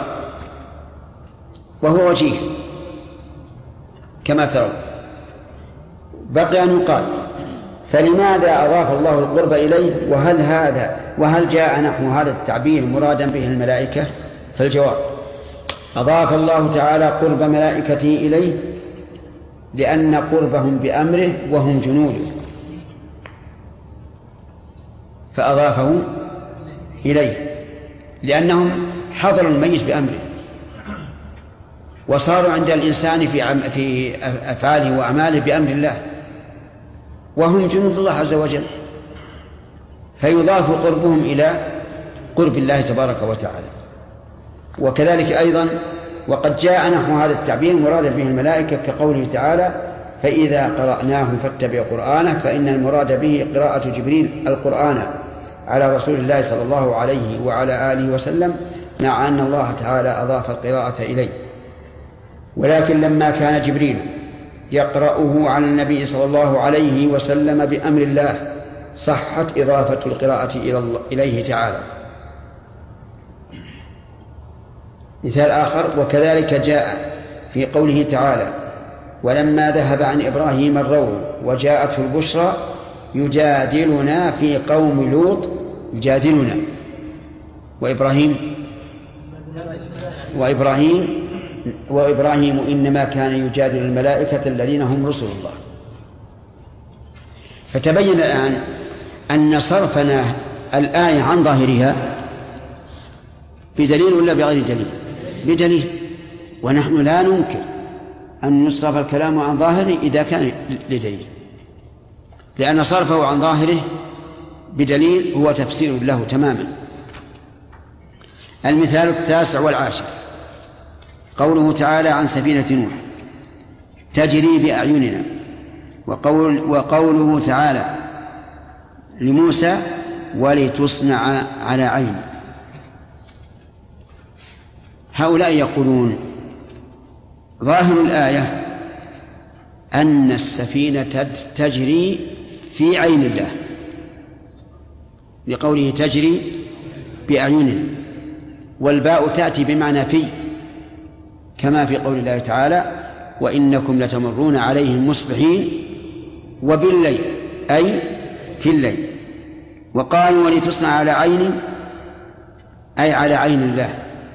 وهو وجيه كما ترون. بقي أن يقال: فلماذا أضاف الله القرب إليه؟ وهل هذا وهل جاء نحو هذا التعبير مرادا به الملائكة؟ فالجواب: أضاف الله تعالى قرب ملائكته إليه لأن قربهم بأمره وهم جنوده، فأضافه إليه لأنهم حضروا الميت بأمره، وصاروا عند الإنسان في في أفعاله وأعماله بأمر الله، وهم جنود الله عز وجل، فيضاف قربهم إلى قرب الله تبارك وتعالى. وكذلك أيضا وقد جاء نحو هذا التعبير مرادا به الملائكة، كقوله تعالى: فإذا قرأناه فاتبع قرآنه، فإن المراد به قراءة جبريل القرآن على رسول الله صلى الله عليه وعلى آله وسلم، مع أن الله تعالى أضاف القراءة إليه. ولكن لما كان جبريل يقرأه على النبي صلى الله عليه وسلم بأمر الله صحت إضافة القراءة إليه تعالى. مثال آخر: وكذلك جاء في قوله تعالى: ولما ذهب عن إبراهيم الروع وجاءته البشرى يجادلنا في قوم لوط. يجادلنا وإبراهيم وإبراهيم وإبراهيم إنما كان يجادل الملائكة الذين هم رسل الله. فتبين الآن أن صرفنا الآية عن ظاهرها بدليل ولا بغير دليل؟ بدليل. ونحن لا ننكر أن يصرف الكلام عن ظاهره إذا كان لدليل، لأن صرفه عن ظاهره بدليل هو تفسير له تماما. المثال التاسع والعاشر قوله تعالى عن سفينة نوح تجري بأعيننا، وقول وقوله تعالى لموسى ولتصنع على عيني. هؤلاء يقولون ظاهر الآية أن السفينة تجري في عين الله، لقوله تجري بأعيننا، والباء تأتي بمعنى في، كما في قول الله تعالى وإنكم لتمرون عليهم مصبحين وبالليل أي في الليل. وقالوا ولتصنع على عيني أي على عين الله.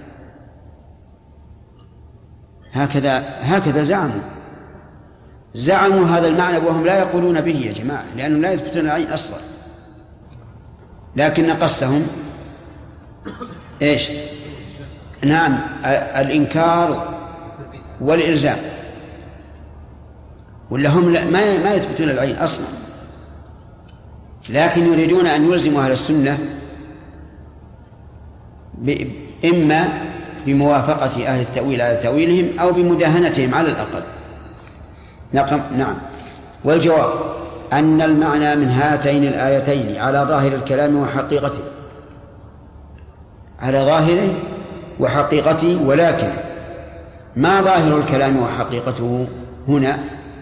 هكذا هكذا زعموا زعموا هذا المعنى وهم لا يقولون به يا جماعة، لأنهم لا يثبتون العين أصلا، لكن قصدهم إيش؟ نعم، الإنكار والإلزام، ولا هم ما ما يثبتون العين أصلا، لكن يريدون أن يلزموا أهل السنة إما بموافقة أهل التأويل على تأويلهم أو بمداهنتهم على الأقل. نعم. والجواب أن المعنى من هاتين الآيتين على ظاهر الكلام وحقيقته، على ظاهره وحقيقته، ولكن ما ظاهر الكلام وحقيقته هنا؟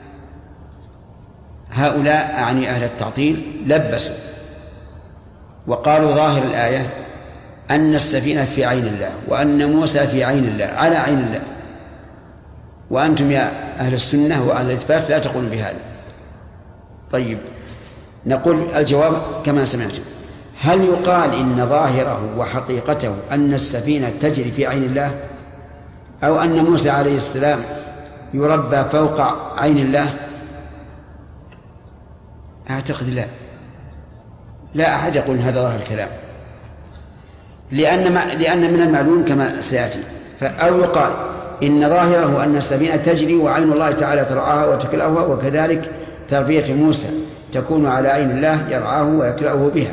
هؤلاء أعني أهل التعطيل لبسوا وقالوا ظاهر الآية أن السفينة في عين الله، وأن موسى في عين الله على عين الله، وأنتم يا أهل السنة وأهل الإثبات لا تقولون بهذا. طيب، نقول الجواب كما سمعتم. هل يقال إن ظاهره وحقيقته أن السفينة تجري في عين الله، أو أن موسى عليه السلام يربى فوق عين الله؟ أعتقد لا لا أحد يقول هذا ظاهر الكلام، لأن, لأن من المعلوم كما سيأتي. أو يقال إن ظاهره أن السفينة تجري وعين الله تعالى ترعاها وتكلأها، وكذلك تربية موسى تكون على عين الله يرعاه ويكلأه بها.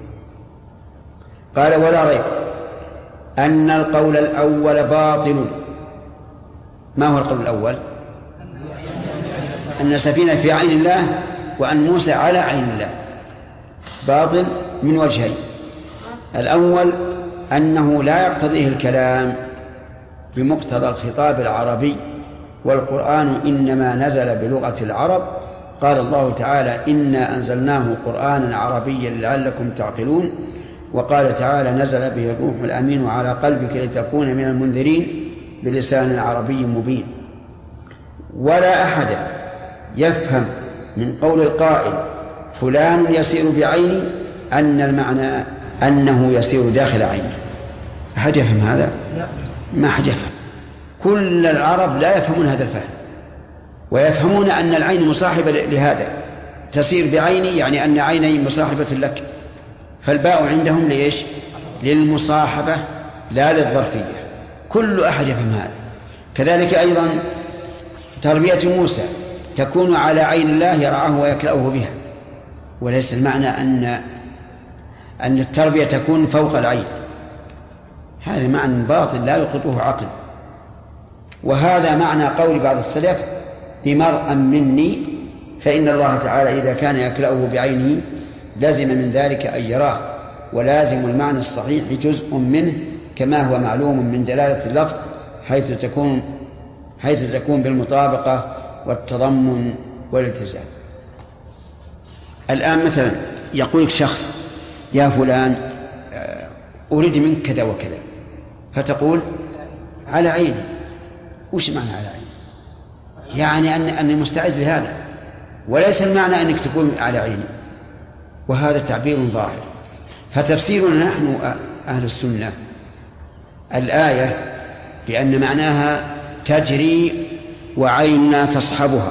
قال ولا ريب أن القول الأول باطل. ما هو القول الأول؟ أن السفينة في عين الله وأن موسى على عين الله باطل من وجهين. الأول أنه لا يقتضيه الكلام بمقتضى الخطاب العربي، والقرآن إنما نزل بلغة العرب. قال الله تعالى إنا أنزلناه قرآنا عربيا لعلكم تعقلون، وقال تعالى نزل به الروح الأمين على قلبك لتكون من المنذرين بلسان عربي مبين. ولا أحد يفهم من قول القائل فلان يسير بعيني أن المعنى أنه يسير داخل عينه. أحد يفهم هذا؟ ما أحد يفهم. كل العرب لا يفهمون هذا الفهم، ويفهمون أن العين مصاحبة لهذا، تسير بعيني يعني أن عيني مصاحبة لك، فالباء عندهم ليش؟ للمصاحبة لا للظرفية. كل أحد يفهم هذا. كذلك أيضا تربية موسى تكون على عين الله يرعاه ويكلأه بها، وليس المعنى أن أن التربية تكون فوق العين. هذا معنى باطل لا يقطعه عقل. وهذا معنى قول بعض السلف بمرء مني، فإن الله تعالى إذا كان يكلأه بعينه لازم من ذلك أن يراه، ولازم المعنى الصحيح جزء منه كما هو معلوم من دلالة اللفظ، حيث تكون حيث تكون بالمطابقة والتضمن والالتزام. الآن مثلا يقول لك شخص يا فلان أريد منك كذا وكذا، فتقول على عيني. وش معنى على عيني؟ يعني أن أني مستعد لهذا، وليس المعنى أنك تكون على عيني. وهذا تعبير ظاهر. فتفسيرنا نحن أهل السنة الآية بأن معناها تجري وعيننا تصحبها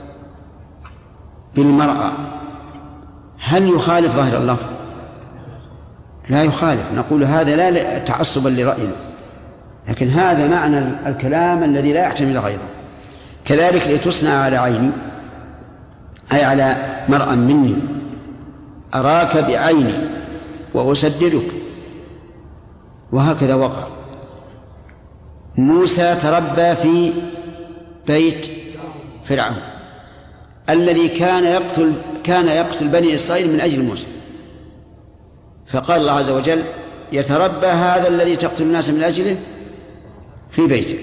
بالمرأة، هل يخالف ظاهر اللفظ؟ لا يخالف، نقول هذا لا تعصبا لرأينا، لكن هذا معنى الكلام الذي لا يحتمل غيره. كذلك لتصنع على عيني أي على مرأى مني، أراك بعيني وأسددك، وهكذا وقع. موسى تربى في بيت فرعون الذي كان يقتل كان يقتل بني إسرائيل من أجل موسى، فقال الله عز وجل يتربى هذا الذي تقتل الناس من أجله في بيتك.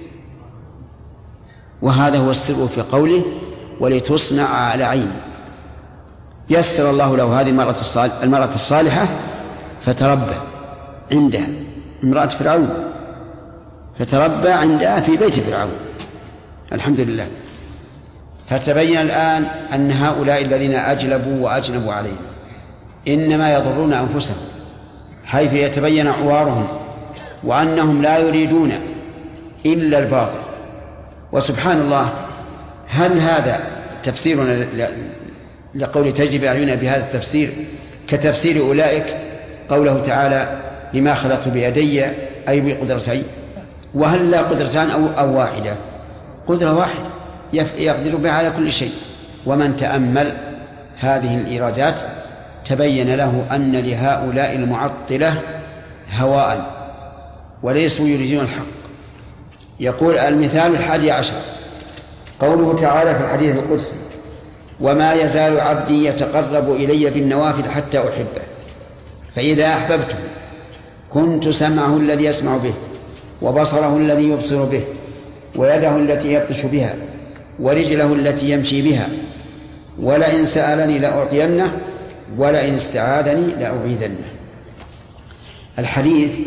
وهذا هو السر في قوله ولتصنع على عيني. يسر الله له هذه المرأة الصالحة فتربى عندها، امرأة فرعون، فتربى عندها في بيت فرعون، الحمد لله. فتبين الآن أن هؤلاء الذين أجلبوا وأجنبوا علينا إنما يضرون أنفسهم، حيث يتبين عوارهم وأنهم لا يريدون إلا الباطل. وسبحان الله، هل هذا تفسيرنا لقول تجري بأعيننا بهذا التفسير كتفسير أولئك قوله تعالى لما خلقت بيدي أي بقدرتي؟ وهل لا قدرتان أو, أو واحدة؟ قدرة واحدة يقدر بها على كل شيء. ومن تأمل هذه الإيرادات تبين له أن لهؤلاء المعطلة هواء وليسوا يريدون الحق. يقول المثال الحادي عشر قوله تعالى في الحديث القدسي وما يزال عبدي يتقرب إلي بالنوافل حتى أحبه فإذا أحببته كنت سمعه الذي يسمع به وبصره الذي يبصر به ويده التي يبطش بها ورجله التي يمشي بها ولئن سألني لأعطينه ولئن استعاذني لأعيذنه. الحديث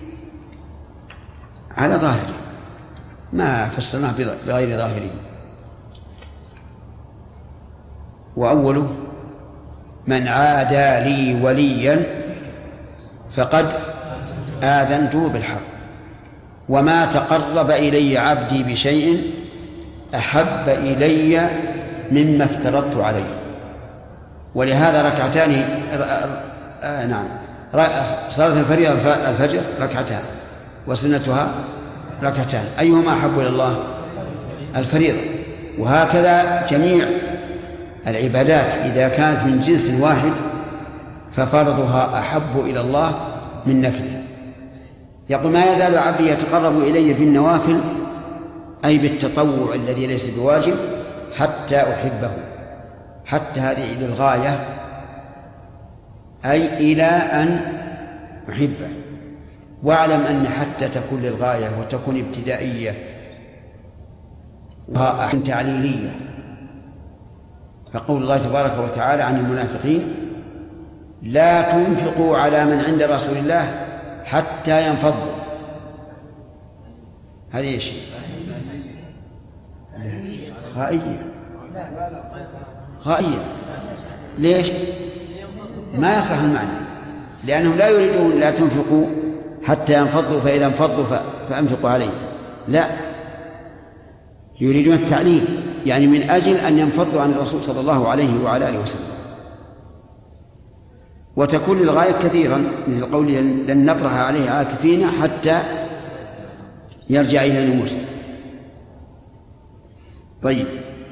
على ظاهره ما فسرناه بغير ظاهره. وأوله من عادى لي وليا فقد آذنته بالحرب وما تقرب إلي عبدي بشيء أحب إلي مما افترضت عليه. ولهذا ركعتان آه نعم صلاة الفريضة الفجر ركعتان وسنتها ركعتان، أيهما أحب إلى الله؟ الفريضة. وهكذا جميع العبادات إذا كانت من جنس واحد ففرضها أحب إلى الله من نفله. يقول ما يزال عبدي يتقرب إلي في النوافل أي بالتطوع الذي ليس بواجب حتى أحبه. حتى هذه للغاية أي إلى أن أحبه. واعلم أن حتى تكون للغاية وتكون ابتدائية وأحن تعليلية. فقول الله تبارك وتعالى عن المنافقين لا تنفقوا على من عند رسول الله حتى ينفضوا. هذه ايش؟ غائية غائية. ليش؟ ما يصح المعنى، لأنهم لا يريدون لا تنفقوا حتى ينفضوا فإذا انفضوا فأنفقوا عليهم، لا، يريدون التعليل، يعني من أجل أن ينفضوا عن الرسول صلى الله عليه وعلى آله وسلم. وتكون للغاية كثيرا مثل قوله لن نبرح عليه عاكفين حتى يرجع إلى موسى. طيب،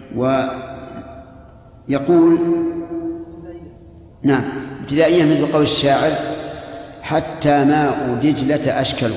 ويقول نعم ابتدائية مثل قول الشاعر حتى ماء دجلة أشكل،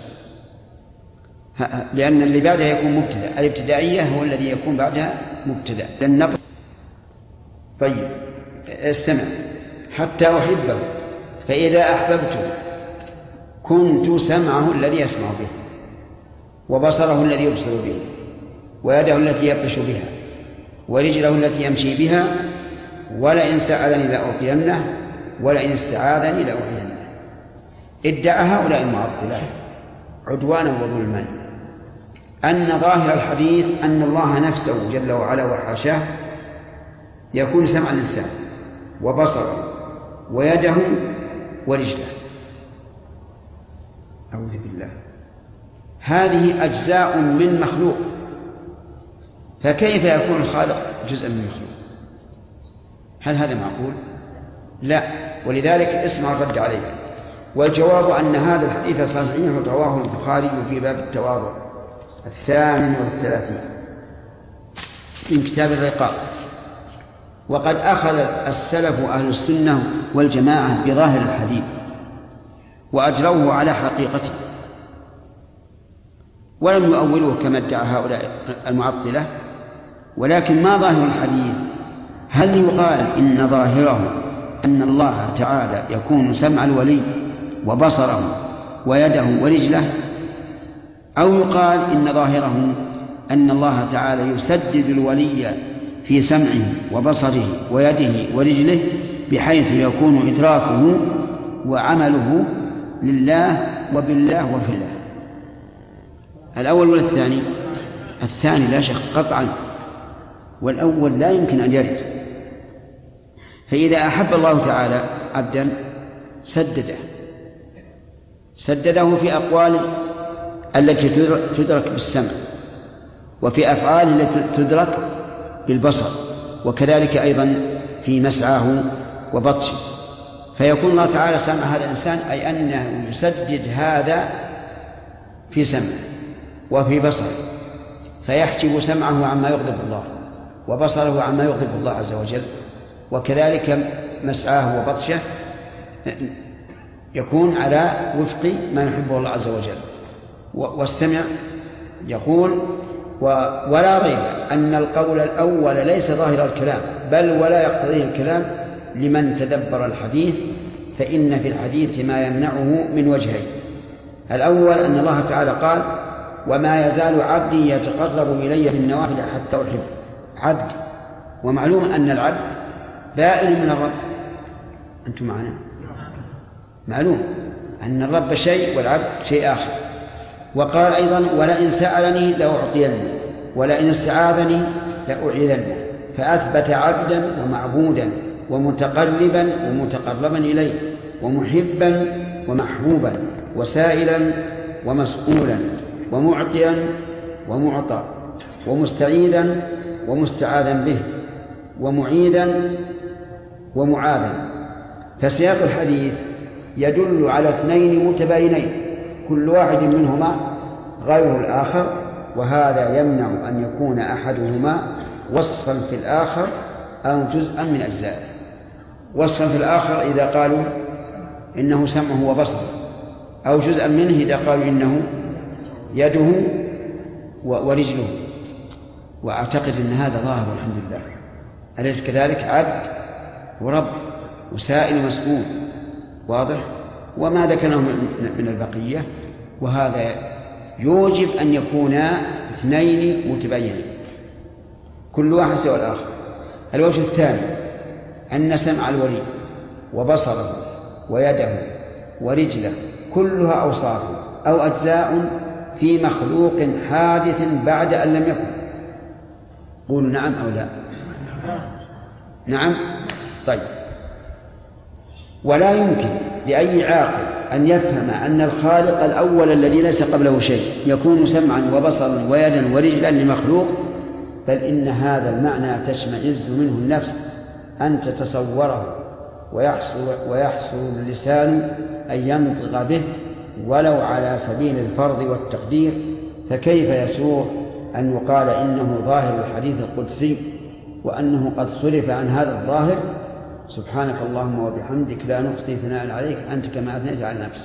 لأن اللي بعدها يكون مبتدأ. الابتدائية هو الذي يكون بعدها مبتدأ لن نبرح. طيب السمع حتى أحبه فإذا أحببته كنت سمعه الذي يسمع به وبصره الذي يبصر به ويده التي يبطش بها ورجله التي يمشي بها ولئن سألني لأعطينه ولئن استعاذني لأعيذنه. ادعى هؤلاء المعطلة عدوانا وظلما أن ظاهر الحديث أن الله نفسه جل وعلا وحاشاه يكون سمع الإنسان وبصره ويده ورجله. أعوذ بالله. هذه أجزاء من مخلوق، فكيف يكون الخالق جزءا من مخلوق؟ هل هذا معقول؟ لا. ولذلك اسمع الرد عليه. والجواب أن هذا الحديث صحيح رواه البخاري في باب التواضع الثامن والثلاثين من كتاب الرقاق. وقد أخذ السلف أهل السنة والجماعة بظاهر الحديث وأجروه على حقيقته، ولم يؤولوه كما ادعى هؤلاء المعطلة. ولكن ما ظاهر الحديث؟ هل يقال إن ظاهره أن الله تعالى يكون سمع الولي وبصره ويده ورجله، أو يقال إن ظاهره أن الله تعالى يسدد الولي في سمعه وبصره ويده ورجله بحيث يكون إدراكه وعمله لله وبالله وفي الله؟ الأول ولا الثاني؟ الثاني لا شك قطعا، والأول لا يمكن أن يرد. فإذا أحب الله تعالى عبدا سدده سدده في أقواله التي تدرك بالسمع، وفي أفعاله التي تدرك بالبصر، وكذلك أيضا في مسعاه وبطشه. فيكون الله تعالى سمع هذا الإنسان، أي أنه يسدد هذا في سمعه وفي بصره، فيحجب سمعه عما يغضب الله وبصره عما يغضب الله عز وجل، وكذلك مسعاه وبطشه يكون على وفق ما يحبه الله عز وجل. والسمع يقول ولا ريب أن القول الأول ليس ظاهر الكلام، بل ولا يقتضيه الكلام لمن تدبر الحديث، فإن في الحديث ما يمنعه من وجهين. الأول أن الله تعالى قال وما يزال عبدي يتقرب إلي بالنوافل حتى أحبه. عبد، ومعلوم أن العبد بائن من الرب. أنتم معنا؟ معلوم أن الرب شيء والعبد شيء آخر. وقال أيضا ولئن سألني لأعطينه ولئن استعاذني لأعيذنه، فأثبت عبدا ومعبودا ومتقربا ومتقربا إليه ومحبا ومحبوبا وسائلا ومسؤولا ومعطيا ومعطى ومستعيذا ومستعاذا به ومعيذا ومعاذا. فسياق الحديث يدل على اثنين متباينين كل واحد منهما غير الآخر، وهذا يمنع أن يكون أحدهما وصفا في الآخر أو جزءا من أجزائه. وصفا في الآخر إذا قالوا إنه سمعه وبصره، أو جزءا منه إذا قالوا إنه يده ورجله. وأعتقد أن هذا ظاهر والحمد لله، أليس كذلك؟ عبد ورب وسائل مسؤول، واضح؟ وما ذكرناه من البقية، وهذا يوجب أن يكونا اثنين متباينين كل واحد سوى الآخر. الوجه الثاني أن سمع الولي وبصره ويده ورجله كلها أوصاف أو أجزاء في مخلوق حادث بعد أن لم يكن. قولوا نعم أو لا؟ نعم. طيب، ولا يمكن لأي عاقل أن يفهم أن الخالق الأول الذي ليس قبله شيء يكون سمعا وبصرا ويدا ورجلا لمخلوق، بل إن هذا المعنى تشمئز منه النفس أن تتصوره، ويحصل, ويحصل اللسان أن ينطق به ولو على سبيل الفرض والتقدير. فكيف يسوغ أن يقال إنه ظاهر الحديث القدسي وأنه قد صرف عن هذا الظاهر؟ سبحانك اللهم وبحمدك لا نحصي ثناء عليك أنت كما أثنيت على نفسك.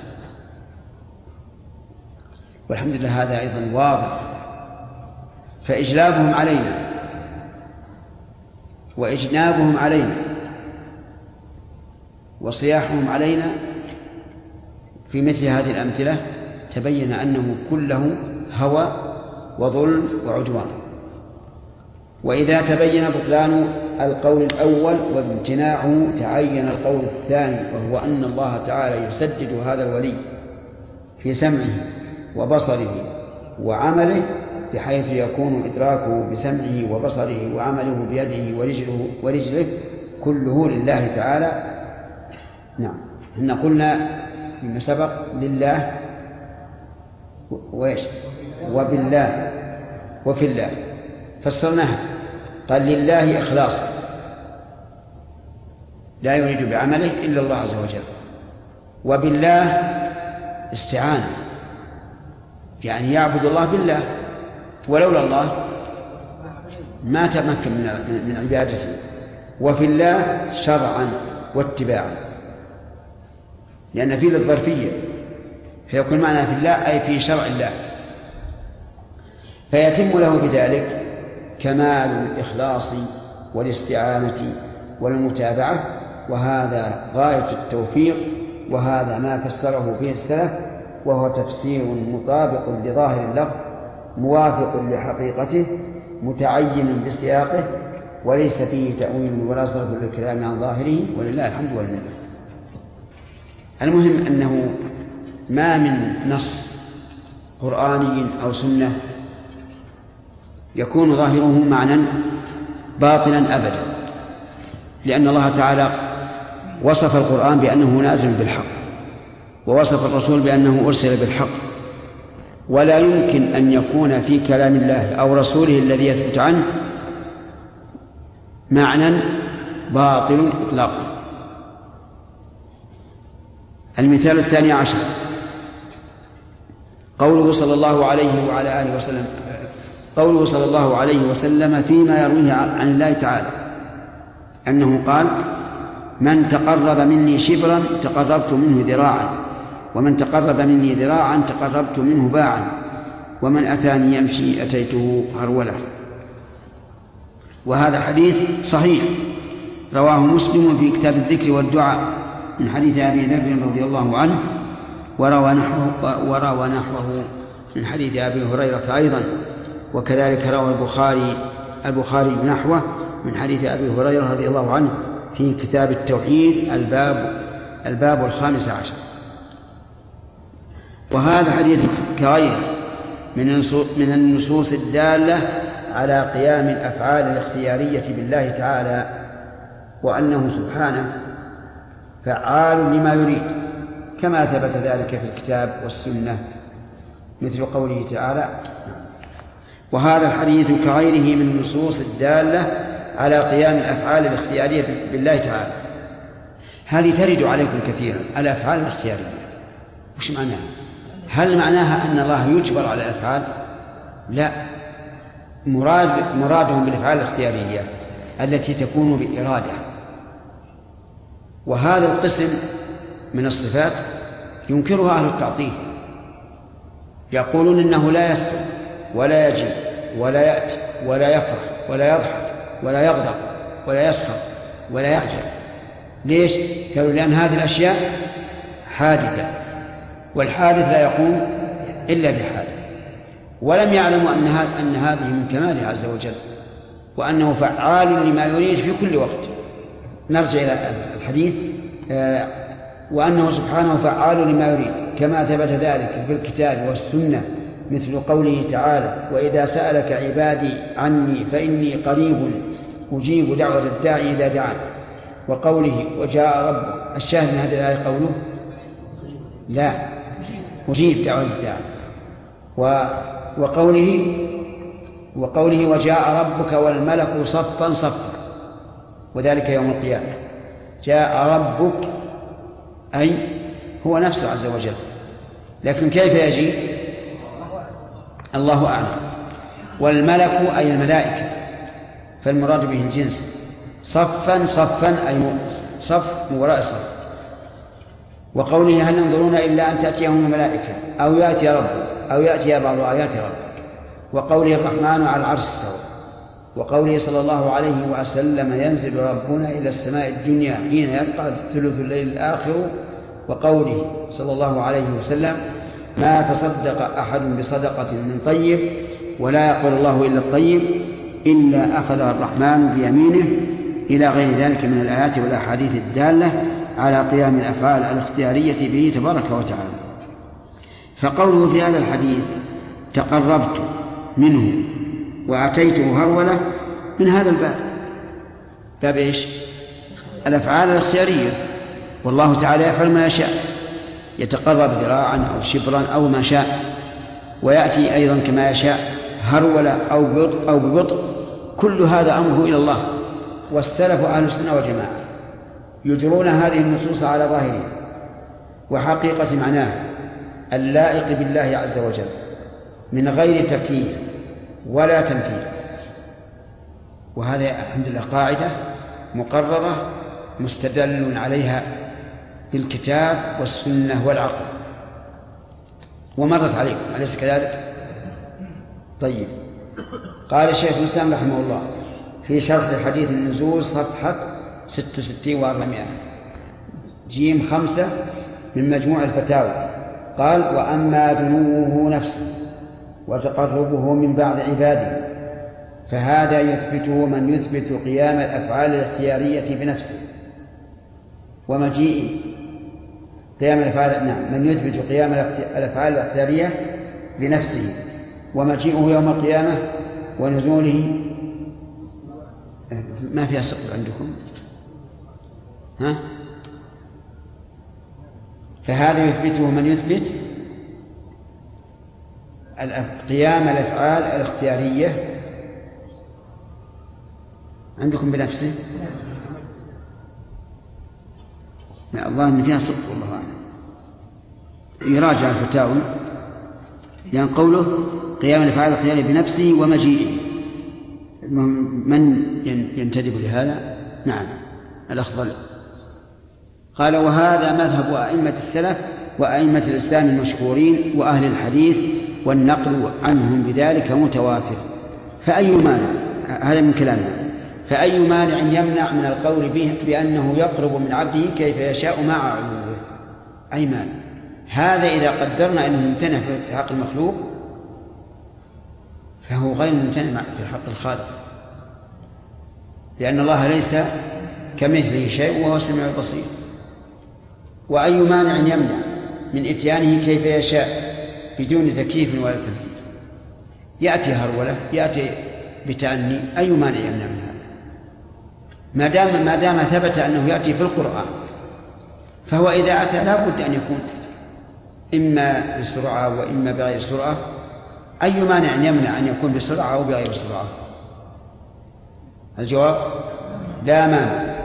والحمد لله هذا أيضا واضح. فإجلابهم علينا وإجنابهم علينا وصياحهم علينا في مثل هذه الأمثلة تبين أنه كله هوى وظلم وعدوان. وإذا تبين بطلان القول الأول وامتناعه تعين القول الثاني، وهو أن الله تعالى يسدد هذا الولي في سمعه وبصره وعمله بحيث يكون إدراكه بسمعه وبصره وعمله بيده ورجله, ورجله كله لله تعالى. نعم، إن قلنا فيما سبق لله وإيش وبالله وفي الله فسرناها، قال لله إخلاصا لا يريد بعمله إلا الله عز وجل، وبالله استعانة يعني يعبد الله بالله، ولولا الله ما تمكن من عبادته، وفي الله شرعا واتباعا لأن فيه للظرفية، فيكون معنى في الله أي في شرع الله، فيتم له بذلك كمال الإخلاص والاستعانة والمتابعة، وهذا غاية التوفيق، وهذا ما فسره به السلف، وهو تفسير مطابق لظاهر اللفظ موافق لحقيقته متعين بسياقه، وليس فيه تأويل ولا صرف للكلام عن ظاهره، ولله الحمد والمنة. المهم أنه ما من نص قرآني أو سنة يكون ظاهره معنى باطلا أبدا، لأن الله تعالى وصف القرآن بأنه نازل بالحق، ووصف الرسول بأنه أرسل بالحق، ولا يمكن أن يكون في كلام الله أو رسوله الذي يثبت عنه معنى باطل إطلاقا. المثال الثاني عشر قوله صلى الله عليه وعلى آله وسلم قوله صلى الله عليه وسلم فيما يرويه عن الله تعالى أنه قال: من تقرب مني شبرا تقربت منه ذراعا، ومن تقرب مني ذراعا تقربت منه باعا، ومن أتاني يمشي أتيته هرولة. وهذا حديث صحيح رواه مسلم في كتاب الذكر والدعاء من حديث أبي ذر رضي الله عنه، وروى نحوه, وروى نحوه من حديث أبي هريرة أيضا، وكذلك روى البخاري البخاري نحوه من حديث أبي هريرة رضي الله عنه في كتاب التوحيد الباب الباب الخامس عشر. وهذا حديث كغيره من النصوص الدالة على قيام الأفعال الاختيارية بالله تعالى، وأنه سبحانه فعال لما يريد، كما ثبت ذلك في الكتاب والسنة مثل قوله تعالى. وهذا الحديث كغيره من النصوص الدالة على قيام الأفعال الاختيارية بالله تعالى. هذه ترد عليكم كثيرا، الأفعال الاختيارية وش معناها؟ هل معناها أن الله يجبر على الأفعال؟ لا، مراد مرادهم بالأفعال الاختيارية التي تكون بالإرادة. وهذا القسم من الصفات ينكرها أهل التعطيل، يقولون إنه لا يسر ولا يجي ولا يأتي ولا يفرح ولا يضحك ولا يغضب ولا يسخط ولا يعجل. ليش؟ قالوا لأن هذه الأشياء حادثة، والحادث لا يقوم إلا بحادث، ولم يعلموا أن, أن هذه من كماله عز وجل، وأنه فعال لما يريد في كل وقت. نرجع إلى الحديث آه وأنه سبحانه فعال لما يريد، كما ثبت ذلك في الكتاب والسنة مثل قوله تعالى: وإذا سألك عبادي عني فإني قريب أجيب دعوة الداعي إذا دعان. وقوله: وجاء ربك. الشاهد من هذه الآية قوله لا أجيب دعوة الداعي، وقوله وقوله وجاء ربك والملك صفا صفا، وذلك يوم القيامة. جاء ربك أي هو نفسه عز وجل، لكن كيف يجي الله أعلم. والملك أي الملائكة، فالمراد به الجنس. صفا صفا أي صف من وراء صف. وقوله: هل ينظرون إلا أن تأتيهم الملائكة أو يأتي ربك أو يأتي بعض آيات ربك. وقوله: الرحمن على العرش استوى. وقوله صلى الله عليه وسلم: ينزل ربنا إلى السماء الدنيا حين يبقى ثلث الليل الآخر. وقوله صلى الله عليه وسلم: ما تصدق أحد بصدقة من طيب ولا يقبل الله إلا الطيب إلا أخذها الرحمن بيمينه، إلى غير ذلك من الآيات والأحاديث الدالة على قيام الأفعال الاختيارية به تبارك وتعالى. فقوله في هذا الحديث: تقربت منه وأتيته هرولة، من هذا الباب، باب إيش؟ الأفعال الاختيارية. والله تعالى يفعل ما يشاء، يتقرب ذراعا أو شبرا أو ما شاء، ويأتي أيضا كما يشاء هرولة أو ببطء أو ببطء، كل هذا أمره إلى الله. والسلف أهل السنة والجماعة يجرون هذه النصوص على ظاهرها وحقيقة معناها اللائق بالله عز وجل من غير تكييف ولا تمثيل. وهذا الحمد لله قاعدة مقررة مستدل عليها بالكتاب والسنة والعقل، ومرت عليكم أليس كذلك؟ طيب. قال الشيخ الإسلام رحمه الله في شرح حديث النزول صفحة ستة وستين وأربعمائة جيم خمسة من مجموع الفتاوى، قال: وأما دنوه نفسه وتقربه من بعض عباده فهذا يثبته من يثبت قيام الأفعال الاختيارية بنفسه ومجيئه قيام الأفعال نعم من يثبت قيام الأفعال الاختيارية بنفسه ومجيئه يوم القيامة ونزوله. ما فيها سقط عندكم؟ ها؟ فهذا يثبته من يثبت قيام الأفعال الاختيارية عندكم بنفسه. لا الله إن فيها سقط والله أعلم، يراجع الفتاوى، لأن قوله قيام الأفعال الاختيارية بنفسه ومجيئه من ينتدب لهذا؟ نعم الأفضل. قال: وهذا مذهب أئمة السلف وأئمة الإسلام المشهورين وأهل الحديث، والنقل عنهم بذلك متواتر. فأي مانع، هذا من كلامنا، فأي مانع يمنع من القول به بأنه يقرب من عبده كيف يشاء مع علوه؟ أي مانع؟ هذا إذا قدرنا أنه ممتنع في حق المخلوق فهو غير ممتنع في حق الخالق، لأن الله ليس كمثله شيء وهو السميع البصير. وأي مانع يمنع من إتيانه كيف يشاء بدون تكييف ولا تمثيل؟ يأتي هرولة، يأتي بتأني، أي مانع يمنع من هذا؟ ما دام ما دام ثبت أنه يأتي في القرآن، فهو إذا أتى لا بد أن يكون إما بسرعة وإما بغير سرعة. أي مانع يمنع أن يكون بسرعة أو بغير سرعة؟ الجواب: لا مانع.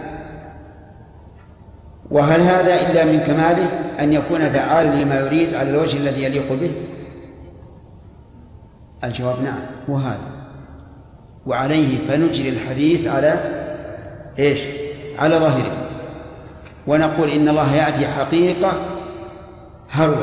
وهل هذا إلا من كماله أن يكون فعالا لما يريد على الوجه الذي يليق به؟ الجواب: نعم، هو هذا. وعليه فنجري الحديث على إيش؟ على ظاهره، ونقول إن الله يأتي حقيقة هرولة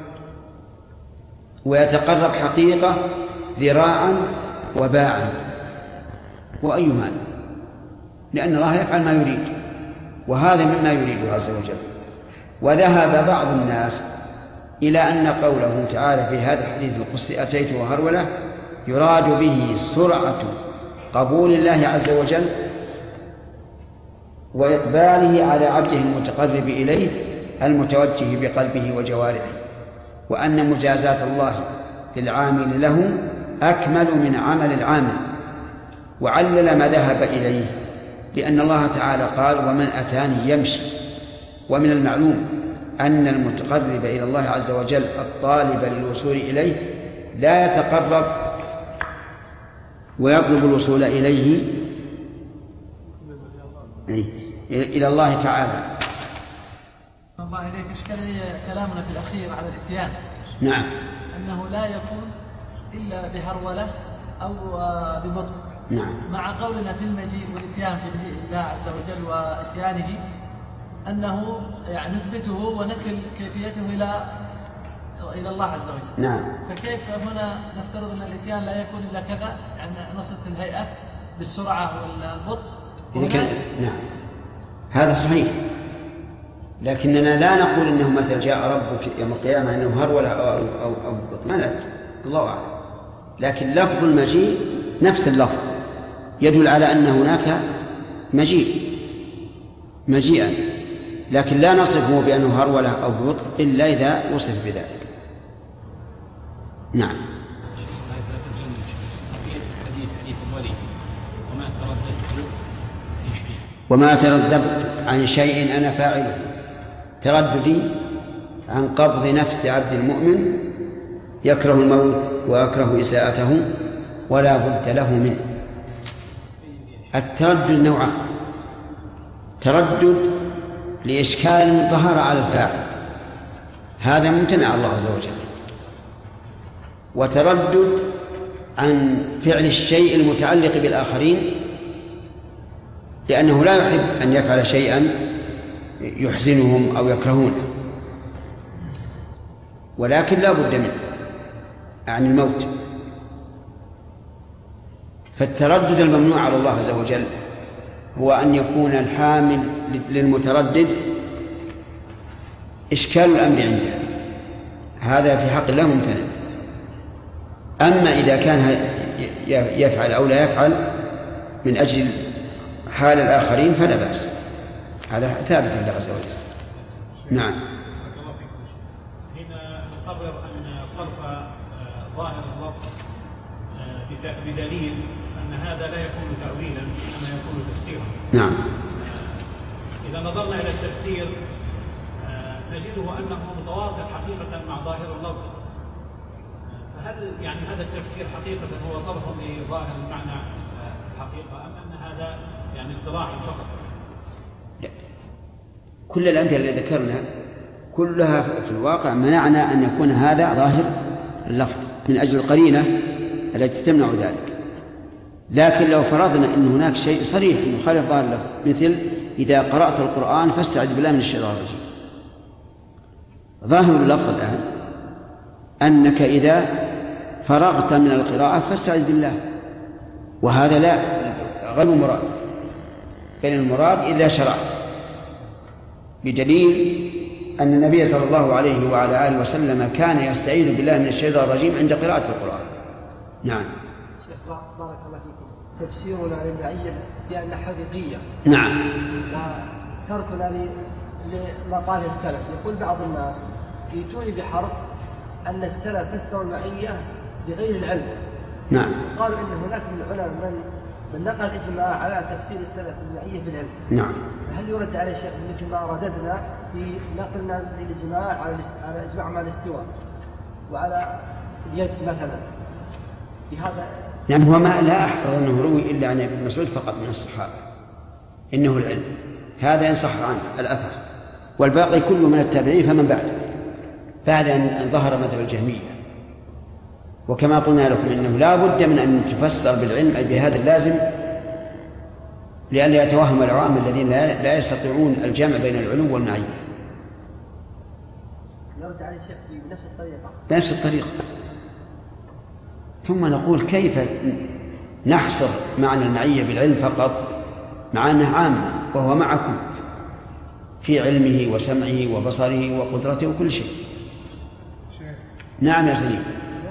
ويتقرب حقيقة ذراعا وباعا، وأي مانع؟ لأن الله يفعل ما يريد، وهذا مما يريده عز وجل. وذهب بعض الناس إلى أن قوله تعالى في هذا الحديث القدسي أتيته هرولة يراد به سرعة قبول الله عز وجل وإقباله على عبده المتقرب إليه المتوجه بقلبه وجوارحه، وأن مجازات الله للعامل له أكمل من عمل العامل. وعلل ما ذهب إليه لأن الله تعالى قال: ومن أتاني يمشي. ومن المعلوم أن المتقرب إلى الله عز وجل الطالب للوصول إليه لا يتقرب ويطلب الوصول إليه إلى الله تعالى. الله إليك إشكال كلامنا في الأخير على الإتيان. نعم. أنه لا يكون إلا بهرولة أو ببطء. نعم. مع قولنا في المجيء والإتيان في مجيء الله عز وجل وإتيانه أنه يعني نثبته ونكل كيفيته إلى إلى الله عز وجل. نعم. فكيف هنا نفترض أن الإتيان لا يكون إلا كذا، يعني نصف الهيئة بالسرعة والبطء؟ نعم هذا صحيح، لكننا لا نقول إنه مثل جاء ربك يوم القيامة إنه هرولة أو أو أو بطء، ما ندري، الله أعلم. لكن لفظ المجيء نفس اللفظ يدل على أن هناك مجيء مجيئا، لكن لا نصفه بأنه هرولة أو ببطء إلا إذا وصف بذلك. نعم. وما ترددت عن شيء أنا فاعله، ترددي عن قبض نفس عبد المؤمن يكره الموت ويكره إساءته ولا بد له منه. التردد نوعان: تردد لإشكال ظهر على الفاعل، هذا ممتنع الله عز وجل، وتردد عن فعل الشيء المتعلق بالآخرين لأنه لا يحب أن يفعل شيئا يحزنهم أو يكرهونه، ولكن لا بد منه عن الموت. فالتردد الممنوع على الله عز وجل هو أن يكون الحامل للمتردد إشكال الأمر عنده، هذا في حق الله ممتنع. أما إذا كان يفعل أو لا يفعل من أجل حال الآخرين فلا بأس، هذا ثابت لله عز وجل. نعم. هنا نقرر أن صرف ظاهر اللفظ بدليل أن هذا لا يكون تأويلا إنما يكون تفسيرا. نعم. إذا نظرنا إلى التفسير نجده أنه متوافق حقيقة مع ظاهر اللفظ، فهل يعني هذا التفسير حقيقة هو صرف لظاهر المعنى الحقيقة أم أن هذا يعني اصطلاح فقط؟ لا. كل الأمثلة اللي ذكرنا كلها في الواقع منعنا أن يكون هذا ظاهر اللفظ من أجل القرينة التي تمنع ذلك. لكن لو فرضنا أن هناك شيء صريح مخالف ظاهر اللفظ، مثل إذا قرأت القرآن فاستعذ بالله من الشيطان الرجيم، ظاهر اللفظ الآن أنك إذا فرغت من القراءة فاستعذ بالله، وهذا لا غير مراد، بل المراد إذا شرعت، بدليل أن النبي صلى الله عليه وعلى آله وسلم كان يستعيذ بالله من الشيطان الرجيم عند قراءة القرآن. نعم. شيخ بارك الله فيكم، تفسيرنا للمعية بأن حقيقية. نعم. وتركنا لما قاله السلف. يقول بعض الناس يجوني بحرف أن السلف فسروا المعية بغير العلم. نعم. قالوا إن هناك من العلماء من من نقل الإجماع على تفسير السلف المعية بالعلم. نعم. هل يرد عليه شيخ مثل ما رددنا في نقلنا للإجماع على على الإجماع مع الاستواء وعلى اليد مثلا بهذا؟ نعم. هو ما لا أحفظ أنه روي إلا عن ابن مسعود فقط من الصحابة إنه العلم، هذا إن صح عنه الأثر، والباقي كله من التابعين فمن بعد بعد أن ظهر مذهب الجهمية. وكما قلنا لكم إنه لا بد من أن تفسر بالعلم أي بهذا اللازم، لئلا يتوهم العوام الذين لا يستطيعون الجمع بين العلو والمعية. نرد على الشيخ بنفس الطريقة بنفس الطريقة. ثم نقول كيف نحصر معنى المعية بالعلم فقط مع أنه عام وهو معكم في علمه وسمعه وبصره وقدرته وكل شيء. نعم يا سليم.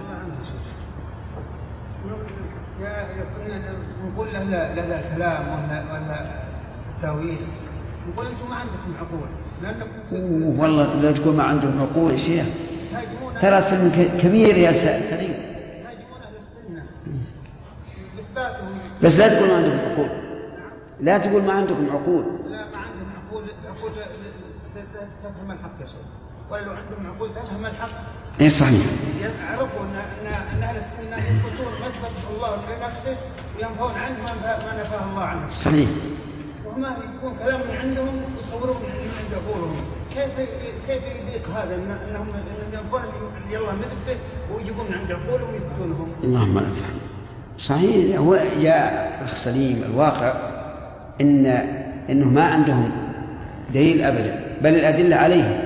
نقول له لا لا الكلام ولا ولا التأويل، نقول أنتم ما عندكم عقول لأنكم والله لا تقول ما عندهم عقول يا شيخ، ترى سن كبير يا سليم، يهاجمون أهل السنة بإثباتهم. بس لا تقول ما عندكم عقول، لا تقول ما عندكم عقول. لا ما عندهم عقول، عقول تفهم الحق يا شيخ، ولا لو عندهم عقول تفهم الحق. اي صحيح. يعرفوا ان ان اهل السنه يثبتون ما اثبته الله لنفسه وينفون عنه ما نفاه الله عنه. صحيح. وما يكون كلام من عندهم يصورون من عند عقولهم. كيف كيف يضيق هذا انهم ينفون اللي الله مثبته ويجيبون من عند عقولهم ويثبتونهم. اللهم لك الحمد. صحيح. هو يا اخ سليم الواقع ان انه ما عندهم دليل ابدا، بل الادله عليه،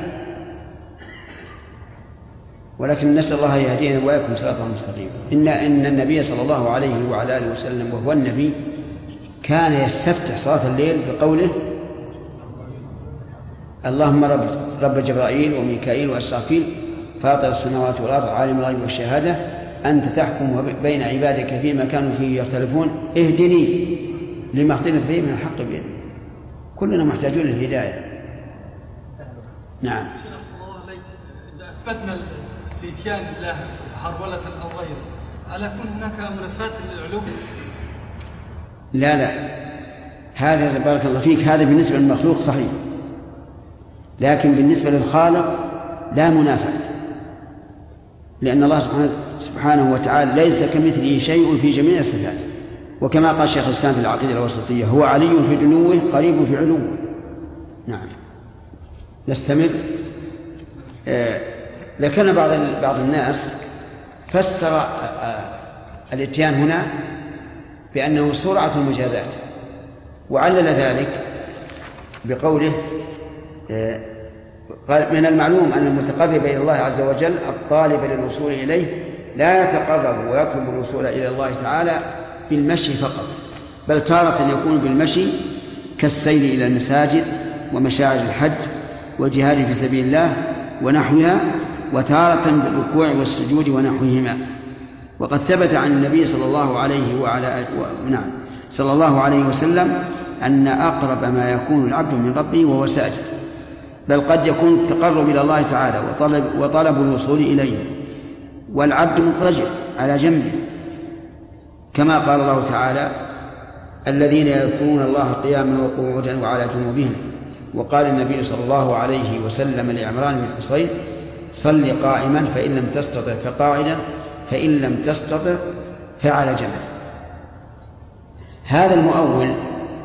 ولكن نسأل الله يهدينا وإياكم صراطا مستقيما. إن إن النبي صلى الله عليه وعلى آله وسلم وهو النبي كان يستفتح صلاة الليل بقوله: اللهم رب رب جبرائيل وميكائيل وإسرافيل فاطر السماوات والأرض عالم الغيب والشهادة أنت تحكم بين عبادك فيما كانوا فيه يختلفون اهدني لما اختلف فيه من الحق بإذنك. كلنا محتاجون للهداية. نعم. إذا أثبتنا الإتيان بالله حرولة أو غيره، ألا يكون هناك منافاة للعلوم؟ لا لا، هذا بارك الله فيك، هذا بالنسبة للمخلوق صحيح، لكن بالنسبة للخالق لا منافاة، لأن الله سبحانه وتعالى ليس كمثله شيء في جميع الصفات، وكما قال شيخ الإسلام في العقيدة الوسطية: هو علي في دنوه قريب في علوه. نعم. نستمر. آه ذكرنا بعض بعض الناس فسر آه الاتيان هنا بأنه سرعة المجازات، وعلل ذلك بقوله آه قال: من المعلوم أن المتقرب إلى الله عز وجل الطالب للوصول إليه لا يتقرب ويطلب الوصول إلى الله تعالى بالمشي فقط، بل تارة يكون بالمشي كالسير إلى المساجد ومشاعر الحج والجهاد في سبيل الله ونحوها، وتارة بالركوع والسجود ونحوهما. وقد ثبت عن النبي صلى الله عليه وعلى نعم صلى الله عليه وسلم أن أقرب ما يكون العبد من ربه وهو ساجد، بل قد يكون التقرب إلى الله تعالى وطلب, وطلب الوصول إليه والعبد مضطجع على جنبه، كما قال الله تعالى: الذين يذكرون الله قياما وقعودا وعلى جنوبهم. وقال النبي صلى الله عليه وسلم لعمران بن حصين: صل قائما فإن لم تستطع فقاعدا فإن لم تستطع فعلى جنب. هذا المؤول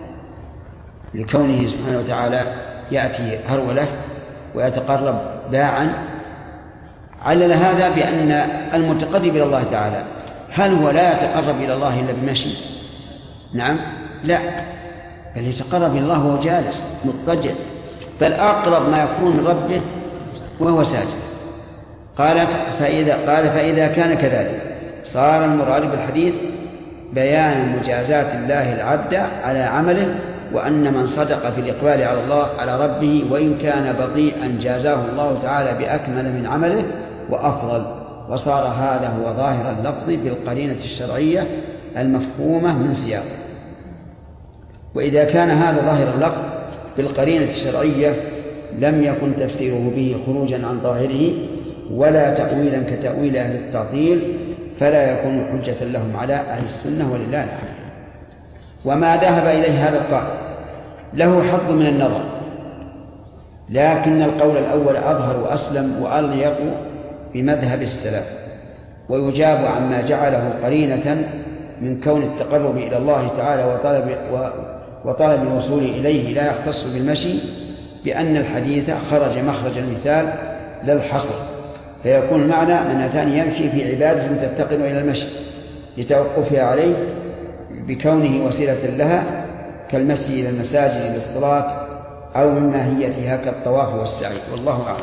لكونه سبحانه وتعالى يأتي هرولة ويتقرب باعا علل هذا بأن المتقرب إلى الله تعالى هل هو لا يتقرب إلى الله إلا بمشي؟ نعم، لا، بل يتقرب إلى الله وهو جالس مضطجع، بل أقرب ما يكون من ربه وهو ساجد. قال فإذا, قال فإذا كان كذلك صار المراد بالحديث بيان مجازات الله العبد على عمله، وأن من صدق في الإقبال على الله على ربه وإن كان بطيئا جازاه الله تعالى بأكمل من عمله وأفضل. وصار هذا هو ظاهر اللفظ بالقرينة الشرعية المفهومة من سياقه. وإذا كان هذا ظاهر اللفظ بالقرينة الشرعية لم يكن تفسيره به خروجا عن ظاهره ولا تأويلا كتأويل أهل التعطيل، فلا يكون حجة لهم على أهل السنة ولله الحمد. وما ذهب إليه هذا القائل له حظ من النظر، لكن القول الأول أظهر وأسلم وأليق بمذهب السلف، ويجاب عما جعله قرينة من كون التقرب إلى الله تعالى وطلب, وطلب الوصول إليه لا يختص بالمشي، بأن الحديث خرج مخرج المثال لا الحصر، فيكون المعنى من أتاني يمشي في عبادة تفتقر إلى المشي لتوقفها عليه بكونه وسيلة لها كالمشي إلى المساجد للصلاة أو من ماهيتها كالطواف والسعي، والله أعلم.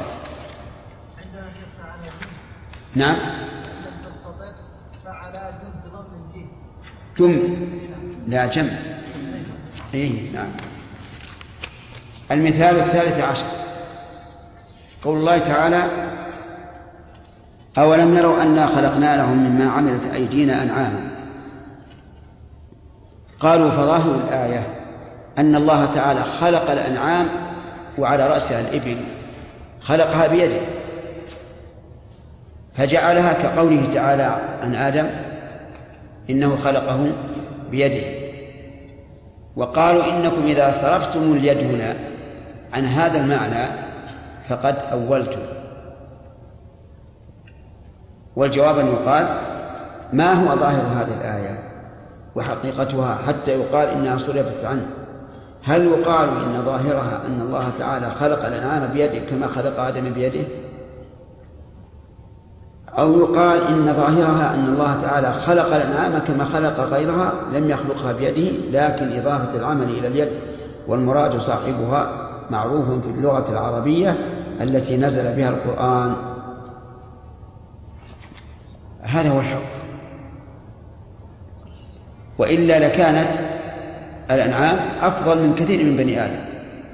نعم. جم لا جم إيه نعم. المثال الثالث عشر قول الله تعالى: أولم يروا أنا خلقنا لهم مما عملت أيدينا أنعاما. قالوا فظاهر الآية أن الله تعالى خلق الأنعام وعلى رأسها الإبل، خلقها بيده فجعلها كقوله تعالى عن آدم إنه خلقه بيده. وقالوا إنكم إذا صرفتم اليد هنا عن هذا المعنى فقد أولتم. والجواب أن يقال: ما هو ظاهر هذه الآية وحقيقتها حتى يقال إنها صرفت عنه؟ هل يقال إن ظاهرها أن الله تعالى خلق الأنعام بيده كما خلق آدم بيده، أو يقال إن ظاهرها أن الله تعالى خلق الأنعام كما خلق غيرها لم يخلقها بيده، لكن إضافة العمل إلى اليد والمراد صاحبها معروف في اللغة العربية التي نزل بها القرآن. هذا هو الحق، وإلا لكانت الأنعام أفضل من كثير من بني آدم.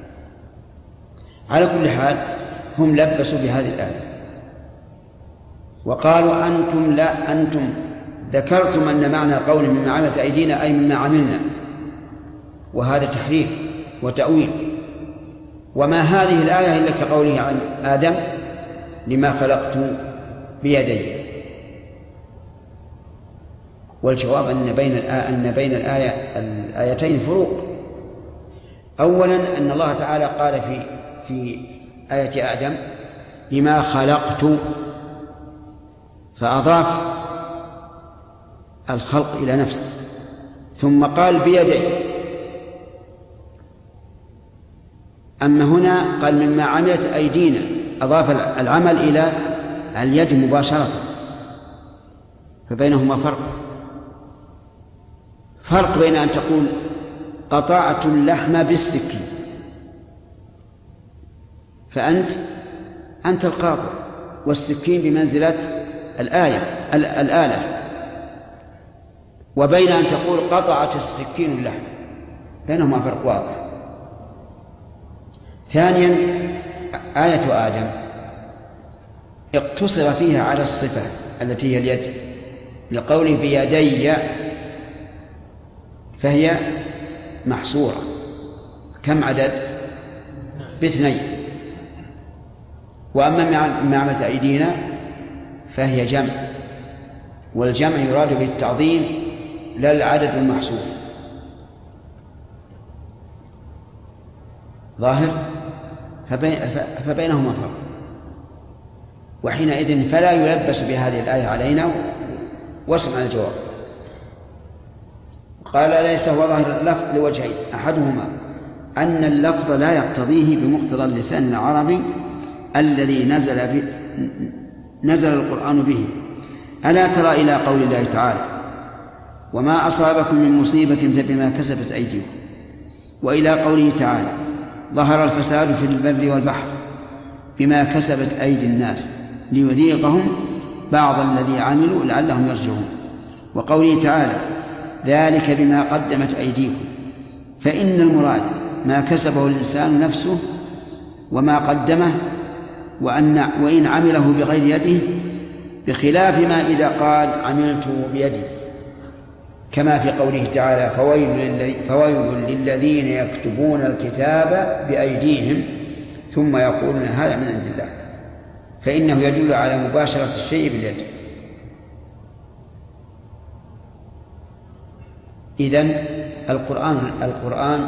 على كل حال هم لبسوا بهذه الآية وقالوا: أنتم لا أنتم ذكرتم أن معنى قول مما عملت أيدينا أي مما عملنا، وهذا تحريف وتأويل. وما هذه الآية إلا كقوله عن آدم لما خلقت بيدي. والجواب أن بين أن بين الآية الآيتين فروق. أولا أن الله تعالى قال في في آية آدم لما خلقت، فأضاف الخلق إلى نفسه، ثم قال بيدي. أما هنا قال مما عملت أيدينا، أضاف العمل إلى اليد مباشرة، فبينهما فرق. فرق بين أن تقول قطعت اللحم بالسكين، فأنت أنت القاطع، والسكين بمنزلة الآية الآلة، وبين أن تقول قطعت السكين اللحم، بينهما فرق واضح. ثانيا آية آدم اقتصر فيها على الصفة التي هي اليد لقوله بيدي، فهي محصورة. كم عدد؟ باثنين. وأما معمة أيدينا فهي جمع، والجمع يراد بالتعظيم لا العدد المحصور. ظاهر؟ فبينهما فرق، وحينئذ فلا يلبس بهذه الآية علينا واسمع الجواب. قال ليس هو ظاهر اللفظ لوجهين، أحدهما أن اللفظ لا يقتضيه بمقتضى اللسان العربي الذي نزل, به نزل القرآن به. ألا ترى إلى قول الله تعالى وما أصابكم من مصيبة فبما كسبت أيديكم، وإلى قوله تعالى ظهر الفساد في البر والبحر بما كسبت أيدي الناس ليذيقهم بعض الذي عملوا لعلهم يرجعون، وقوله تعالى ذلك بما قدمت أيديكم. فإن المراد ما كسبه الإنسان نفسه وما قدمه، وأن وإن عمله بغير يده، بخلاف ما إذا قال عملته بيدي، كما في قوله تعالى فويل للذين يكتبون الكتاب بأيديهم ثم يقولون هذا من عند الله، فإنه يدل على مباشرة الشيء باليد. إذن القرآن القرآن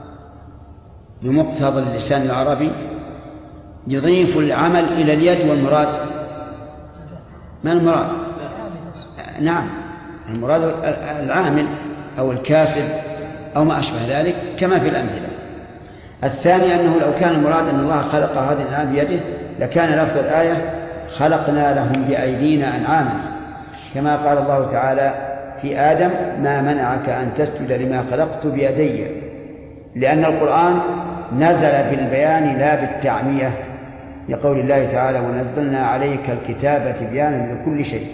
بمقتضى اللسان العربي يضيف العمل إلى اليد، والمراد ما المراد؟ نعم المراد العامل أو الكاسب أو ما أشبه ذلك كما في الأمثلة. الثاني أنه لو كان المراد أن الله خلق هذه الأنعام بيده لكان لفظ الآية خلقنا لهم بأيدينا أنعاما، كما قال الله تعالى في آدم ما منعك أن تسجد لما خلقت بيدي، لأن القرآن نزل بالبيان لا بالتعمية، لقول الله تعالى ونزلنا عليك الكتاب تبيانا لكل شيء.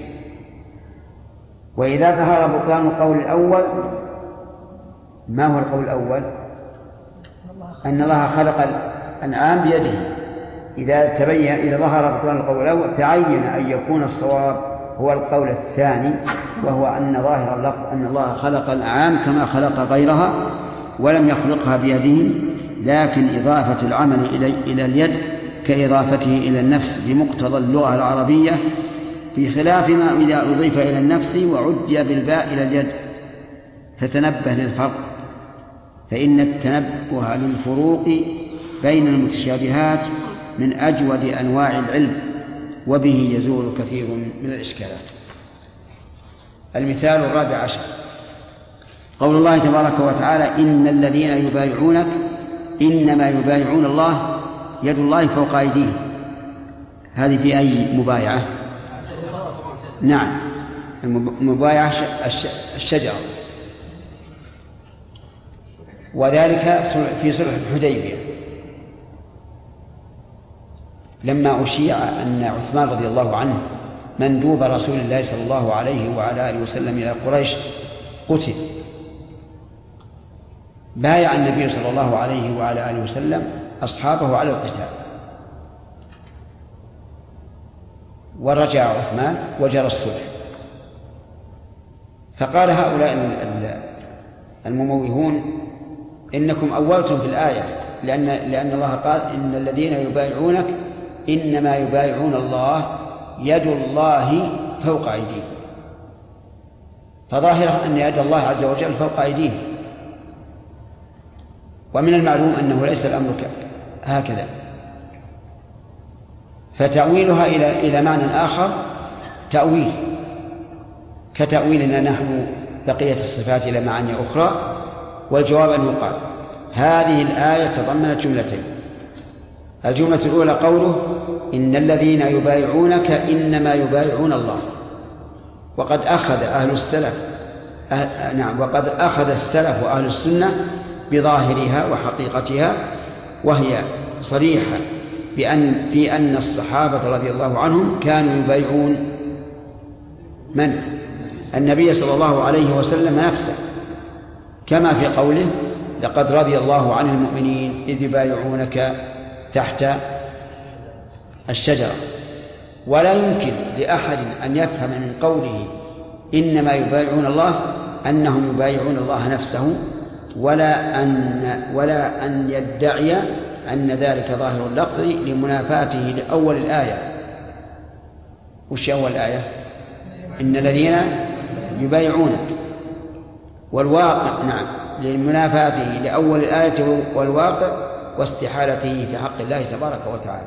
وإذا ظهر بطلان القول الأول، ما هو القول الأول؟ أن الله خلق الأنعام بيده. إذا تبين إذا ظهر بطلان القول الأول تعين أن يكون الصواب هو القول الثاني، وهو أن ظاهر اللفظ أن الله خلق الأنعام كما خلق غيرها ولم يخلقها بيده، لكن إضافة العمل إلى اليد كإضافته إلى النفس بمقتضى اللغة العربية، بخلاف ما إذا أضيف إلى النفس وعدي بالباء إلى اليد. فتنبه للفرق، فإن التنبه للفروق بين المتشابهات من أجود أنواع العلم، وبه يزول كثير من الإشكالات. المثال الرابع عشر قول الله تبارك وتعالى إن الذين يبايعونك إنما يبايعون الله يد الله فوق أيديهم. هذه في أي مبايعة؟ نعم المبايعة الشجرة، وذلك في صلح الحديبية لما أشيع أن عثمان رضي الله عنه مندوب رسول الله صلى الله عليه وعلى آله وسلم إلى قريش قتل، بايع النبي صلى الله عليه وعلى آله وسلم أصحابه على القتال، ورجع عثمان وجرى الصلح. فقال هؤلاء المموهون إنكم أولتم في الآية، لأن, لأن الله قال إن الذين يبايعونك إنما يبايعون الله يد الله فوق أيديهم، فظاهر أن يد الله عز وجل فوق أيديهم، ومن المعلوم أنه ليس الأمر هكذا. فتأويلها إلى إلى معنى آخر تأويل كتأويلنا نحن بقية الصفات إلى معاني أخرى. والجواب أنه قال هذه الآية تضمنت جملتين. الجملة الأولى قوله إن الذين يبايعونك إنما يبايعون الله، وقد أخذ أهل السلف أه... نعم وقد أخذ السلف وأهل السنة بظاهرها وحقيقتها، وهي صريحة بأن في أن الصحابة رضي الله عنهم كانوا يبايعون من؟ النبي صلى الله عليه وسلم نفسه، كما في قوله لقد رضي الله عن المؤمنين إذ يبايعونك تحت الشجرة. ولا يمكن لأحد أن يفهم من قوله إنما يبايعون الله أنهم يبايعون الله نفسه، ولا أن, ولا أن يدعي أن ذلك ظاهر اللفظ لمنافاته لأول الآية. وش أول الآية؟ إن الذين يبايعونك، والواقع نعم لمنافاته لأول الآية والواقع واستحالته في حق الله تبارك وتعالى.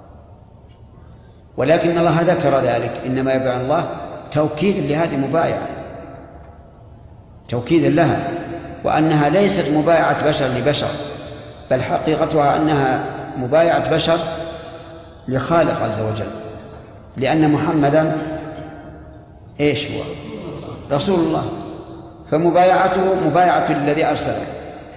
ولكن الله ذكر ذلك إنما يبايعون الله توكيدا لهذه المبايعة، توكيدا لها، وأنها ليست مبايعة بشر لبشر، بل حقيقتها أنها مبايعة بشر لخالق عز وجل، لأن محمدا إيش هو؟ رسول الله، فمبايعته مبايعة الذي أرسله.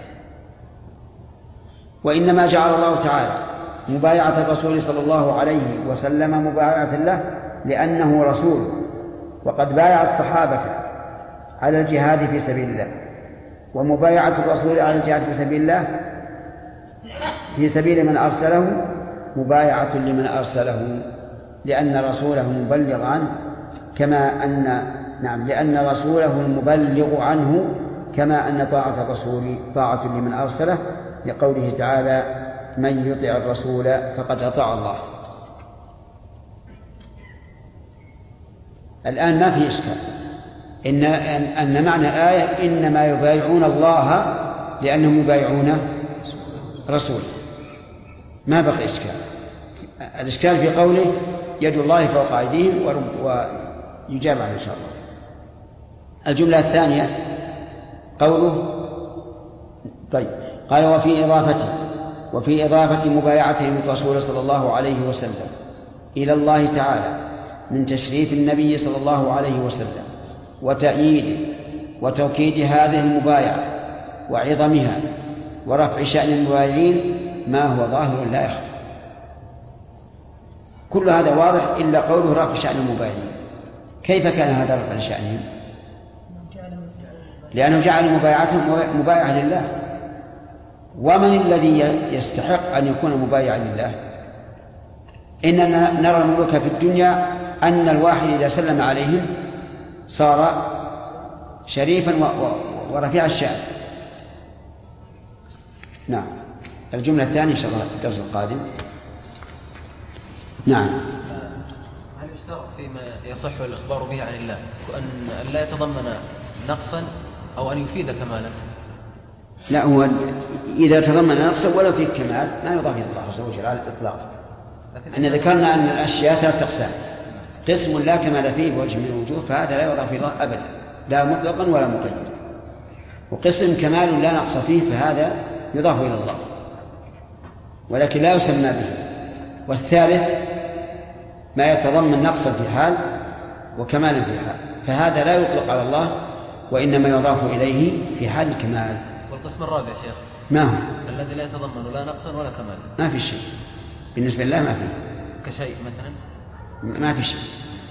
وإنما جعل الله تعالى مبايعة الرسول صلى الله عليه وسلم مبايعة له لأنه رسول، وقد بايع الصحابة على الجهاد في سبيل الله، ومبايعة الرسول على الجهاد في سبيل الله في سبيل من أرسله مبايعة لمن أرسله، لأن رسوله مبلغ عنه كما أن نعم لأن رسوله المبلغ عنه كما أن طاعة الرسول طاعة لمن أرسله، لقوله تعالى من يطع الرسول فقد أطاع الله. الآن ما في إشكال إن أن معنى الآية إنما يبايعون الله لأنهم يبايعون رسوله، ما بقي إشكال. الإشكال في قوله يد الله فوق أيديهم، ويجاب عنه إن شاء الله. الجملة الثانية قوله طيب قال وفي إضافته وفي إضافة مبايعتهم الرسول صلى الله عليه وسلم إلى الله تعالى من تشريف النبي صلى الله عليه وسلم وتأييده وتوكيد هذه المبايعة وعظمها ورفع شأن المبايعين ما هو ظاهر لا يخفى. كل هذا واضح إلا قوله رفع شأن المبايعين. كيف كان هذا رفع شأنهم؟ لأنه جعل مبايعتهم مبايعة لله. ومن الذي يستحق أن يكون مبايعا لله؟ إننا نرى الملوك في الدنيا أن الواحد إذا سلم عليهم صار شريفا ورفيع الشأن. نعم. الجملة الثانية إن شاء الله الدرس القادم. نعم. هل يشترط فيما يصح الإخبار به عن الله أن لا يتضمن نقصا أو أن يفيد كمالا؟ لا، هو إذا تضمن نقصا ولو فيه كمال ما يضاف إلى الله عز وجل على الإطلاق. أن ذكرنا أن الأشياء ثلاثة أقسام: قسم لا كمال فيه بوجه من الوجوه فهذا لا يضاف إلى الله أبدا، لا مطلقا ولا مقيدا. وقسم كمال لا نقص فيه فهذا يضاف إلى الله ولكن لا يسمى به. والثالث ما يتضمن نقصا في حال وكمالا في حال، فهذا لا يطلق على الله وإنما يضاف إليه في حال الكمال. والقسم الرابع شيخ ما هو؟ الذي لا يتضمن لا نقصا ولا كمالا. ما في شيء بالنسبة لله، ما في كشيء مثلا، ما في شيء.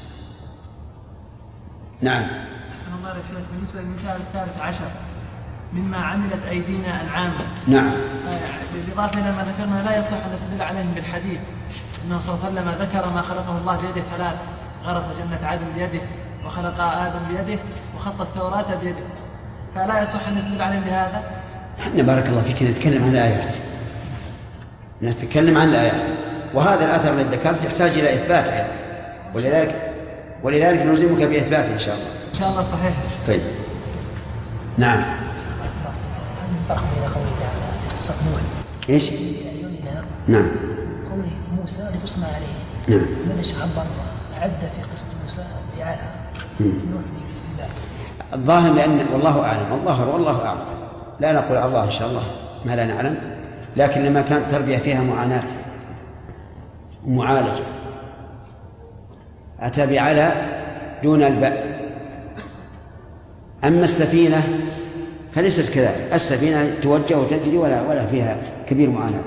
نعم. أحسن الله عليك شيخ. بالنسبة للمثال الثالث عشر مما عملت أيدينا أنعاما، نعم، بالإضافة إلى ما ذكرنا لا يصح أن نستدل عليهم بالحديث أنه صلى الله عليه وسلم ذكر ما خلقه الله بيده ثلاث: غرس جنة عدن بيده، وخلق آدم بيده، وخط التوراة بيده، فلا يصح أن نستدل عليهم بهذا. احنا بارك الله فيك نتكلم عن الآيات، نتكلم عن الآيات، وهذا الأثر الذي ذكرت يحتاج إلى إثباته يعني. ولذلك ولذلك نلزمك بإثباته إن شاء الله. إن شاء الله صحيح. طيب. نعم. الفرق بين قوله تعالى قصة نوح ايش؟ بأعيننا، نعم، قوله موسى لتصنع عليه. نعم. من ايش عبر عد في قصة موسى بعلى نوح بالله. الظاهر لأن والله أعلم، الظاهر والله أعلم، لا نقول على الله إن شاء الله ما لا نعلم، لكن لما كانت تربية فيها معاناة ومعالجة أتى بعلى دون الباء. أما السفينة فليست كذلك، السفينة توجه وتجري ولا ولا فيها كبير معاناة.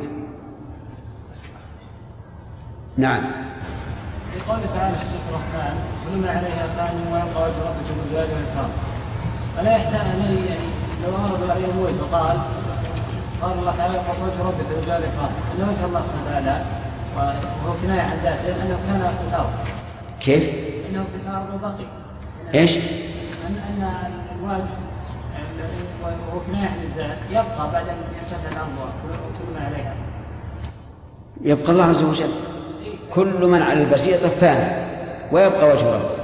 نعم. في قوله تعالى في سورة الرحمن ظلم عليها فان ويبقى وجه ربك ذو الجلال والإكرام، ألا يحتاج يعني لو أردوا عليه الموت وقال قال الله تعالى يبقى وجه ربك ذو الجلال والإكرام، أن وجه الله سبحانه وتعالى وهو كناية عن ذاته أنه كان في الأرض. كيف؟ أنه في الأرض وبقي. إيش؟ أن أن الوجه وهو كناية عن الذات يبقى بعد أن ينتهي الأرض وكل ما عليها. يبقى الله عز وجل، كل من على البسيطة فان ويبقى وجه ربك.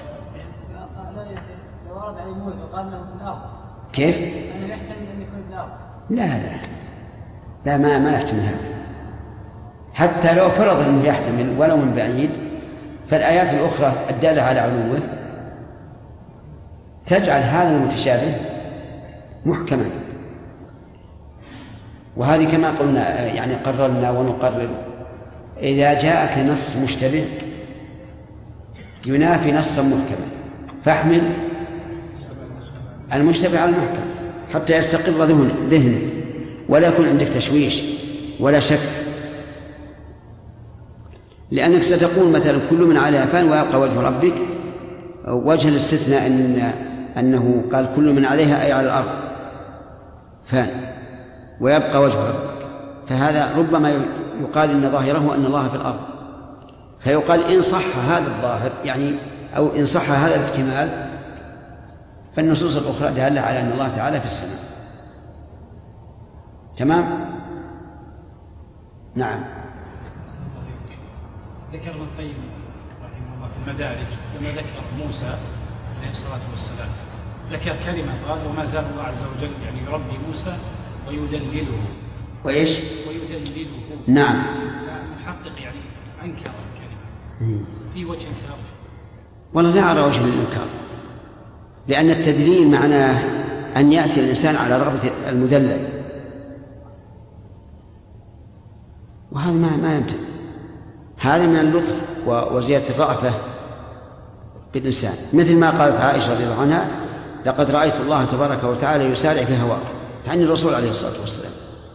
لو ورد عليه موت وقال له في الأرض. كيف؟ أنه يحتمل أن يكون في الأرض. لا لا لا ما ما يحتمل هذا، حتى لو فرض أنه يحتمل ولو من بعيد، فالآيات الأخرى الدالة على علوه تجعل هذا المتشابه محكما. وهذه كما قلنا يعني قررنا ونقرر، إذا جاءك نص مشتبه ينافي نصا محكما فاحمل المشتبه على المحكم حتى يستقر ذهنك ولا يكون عندك تشويش ولا شك، لأنك ستقول مثلا كل من عليها فان ويبقى وجه ربك، وجه الاستثناء أن أنه قال كل من عليها أي على الأرض فان ويبقى وجه ربك، فهذا ربما يقال إن ظاهره أن الله في الأرض، فيقال إن صح هذا الظاهر يعني أو إن صح هذا الاحتمال فالنصوص الأخرى دالة على أن الله تعالى في السماء. تمام؟ نعم. ذكر ابن القيم رحمه الله في المدارج لما ذكر موسى عليه الصلاة والسلام ذكر كلمة قال وما زال الله عز وجل يعني يربي موسى ويدلله. وإيش؟ ويدلله. نعم. المحقق يعني أنكر الكلمة في وجه إنكار. والله لا أرى وجه الإنكار، لأن التدليل معناه أن يأتي الإنسان على رغبة المدلل، وهذا ما ما يمكن، هذا من اللطف وزيادة الرأفة بالإنسان، مثل ما قالت عائشة رضي الله عنها لقد رأيت الله تبارك وتعالى يسارع في هواه، تعني الرسول عليه الصلاة والسلام،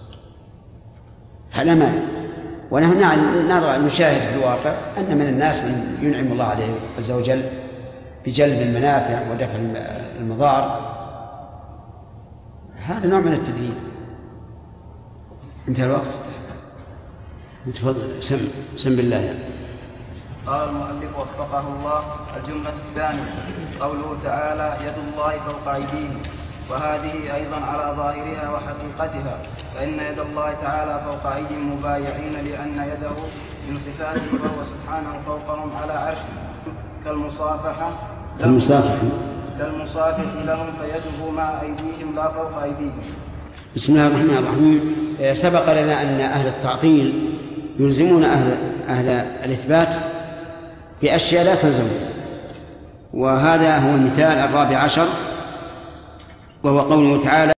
فلا مانع. ونحن نرى نشاهد في الواقع أن من الناس من ينعم الله عليه عز وجل بجلب المنافع ودفع المضار، هذا نوع من التدليل. انتهى الوقت. تفضل سم سم بالله يعني. قال المؤلف وفقه الله: الجملة الثانية قوله تعالى يد الله فوق أيديهم، وهذه أيضا على ظاهرها وحقيقتها، فإن يد الله تعالى فوق أيدي المبايعين لأن يده من صفاته وهو سبحانه فوقهم على عرشه، كالمصافحة كالمصافحة كالمصافح لهم فيده مع أيديهم لا فوق أيديهم. بسم الله الرحمن الرحيم. سبق لنا أن أهل التعطيل يلزمون أهل, أهل الإثبات بأشياء لا تلزم، وهذا هو المثال الرابع عشر، وهو قوله تعالى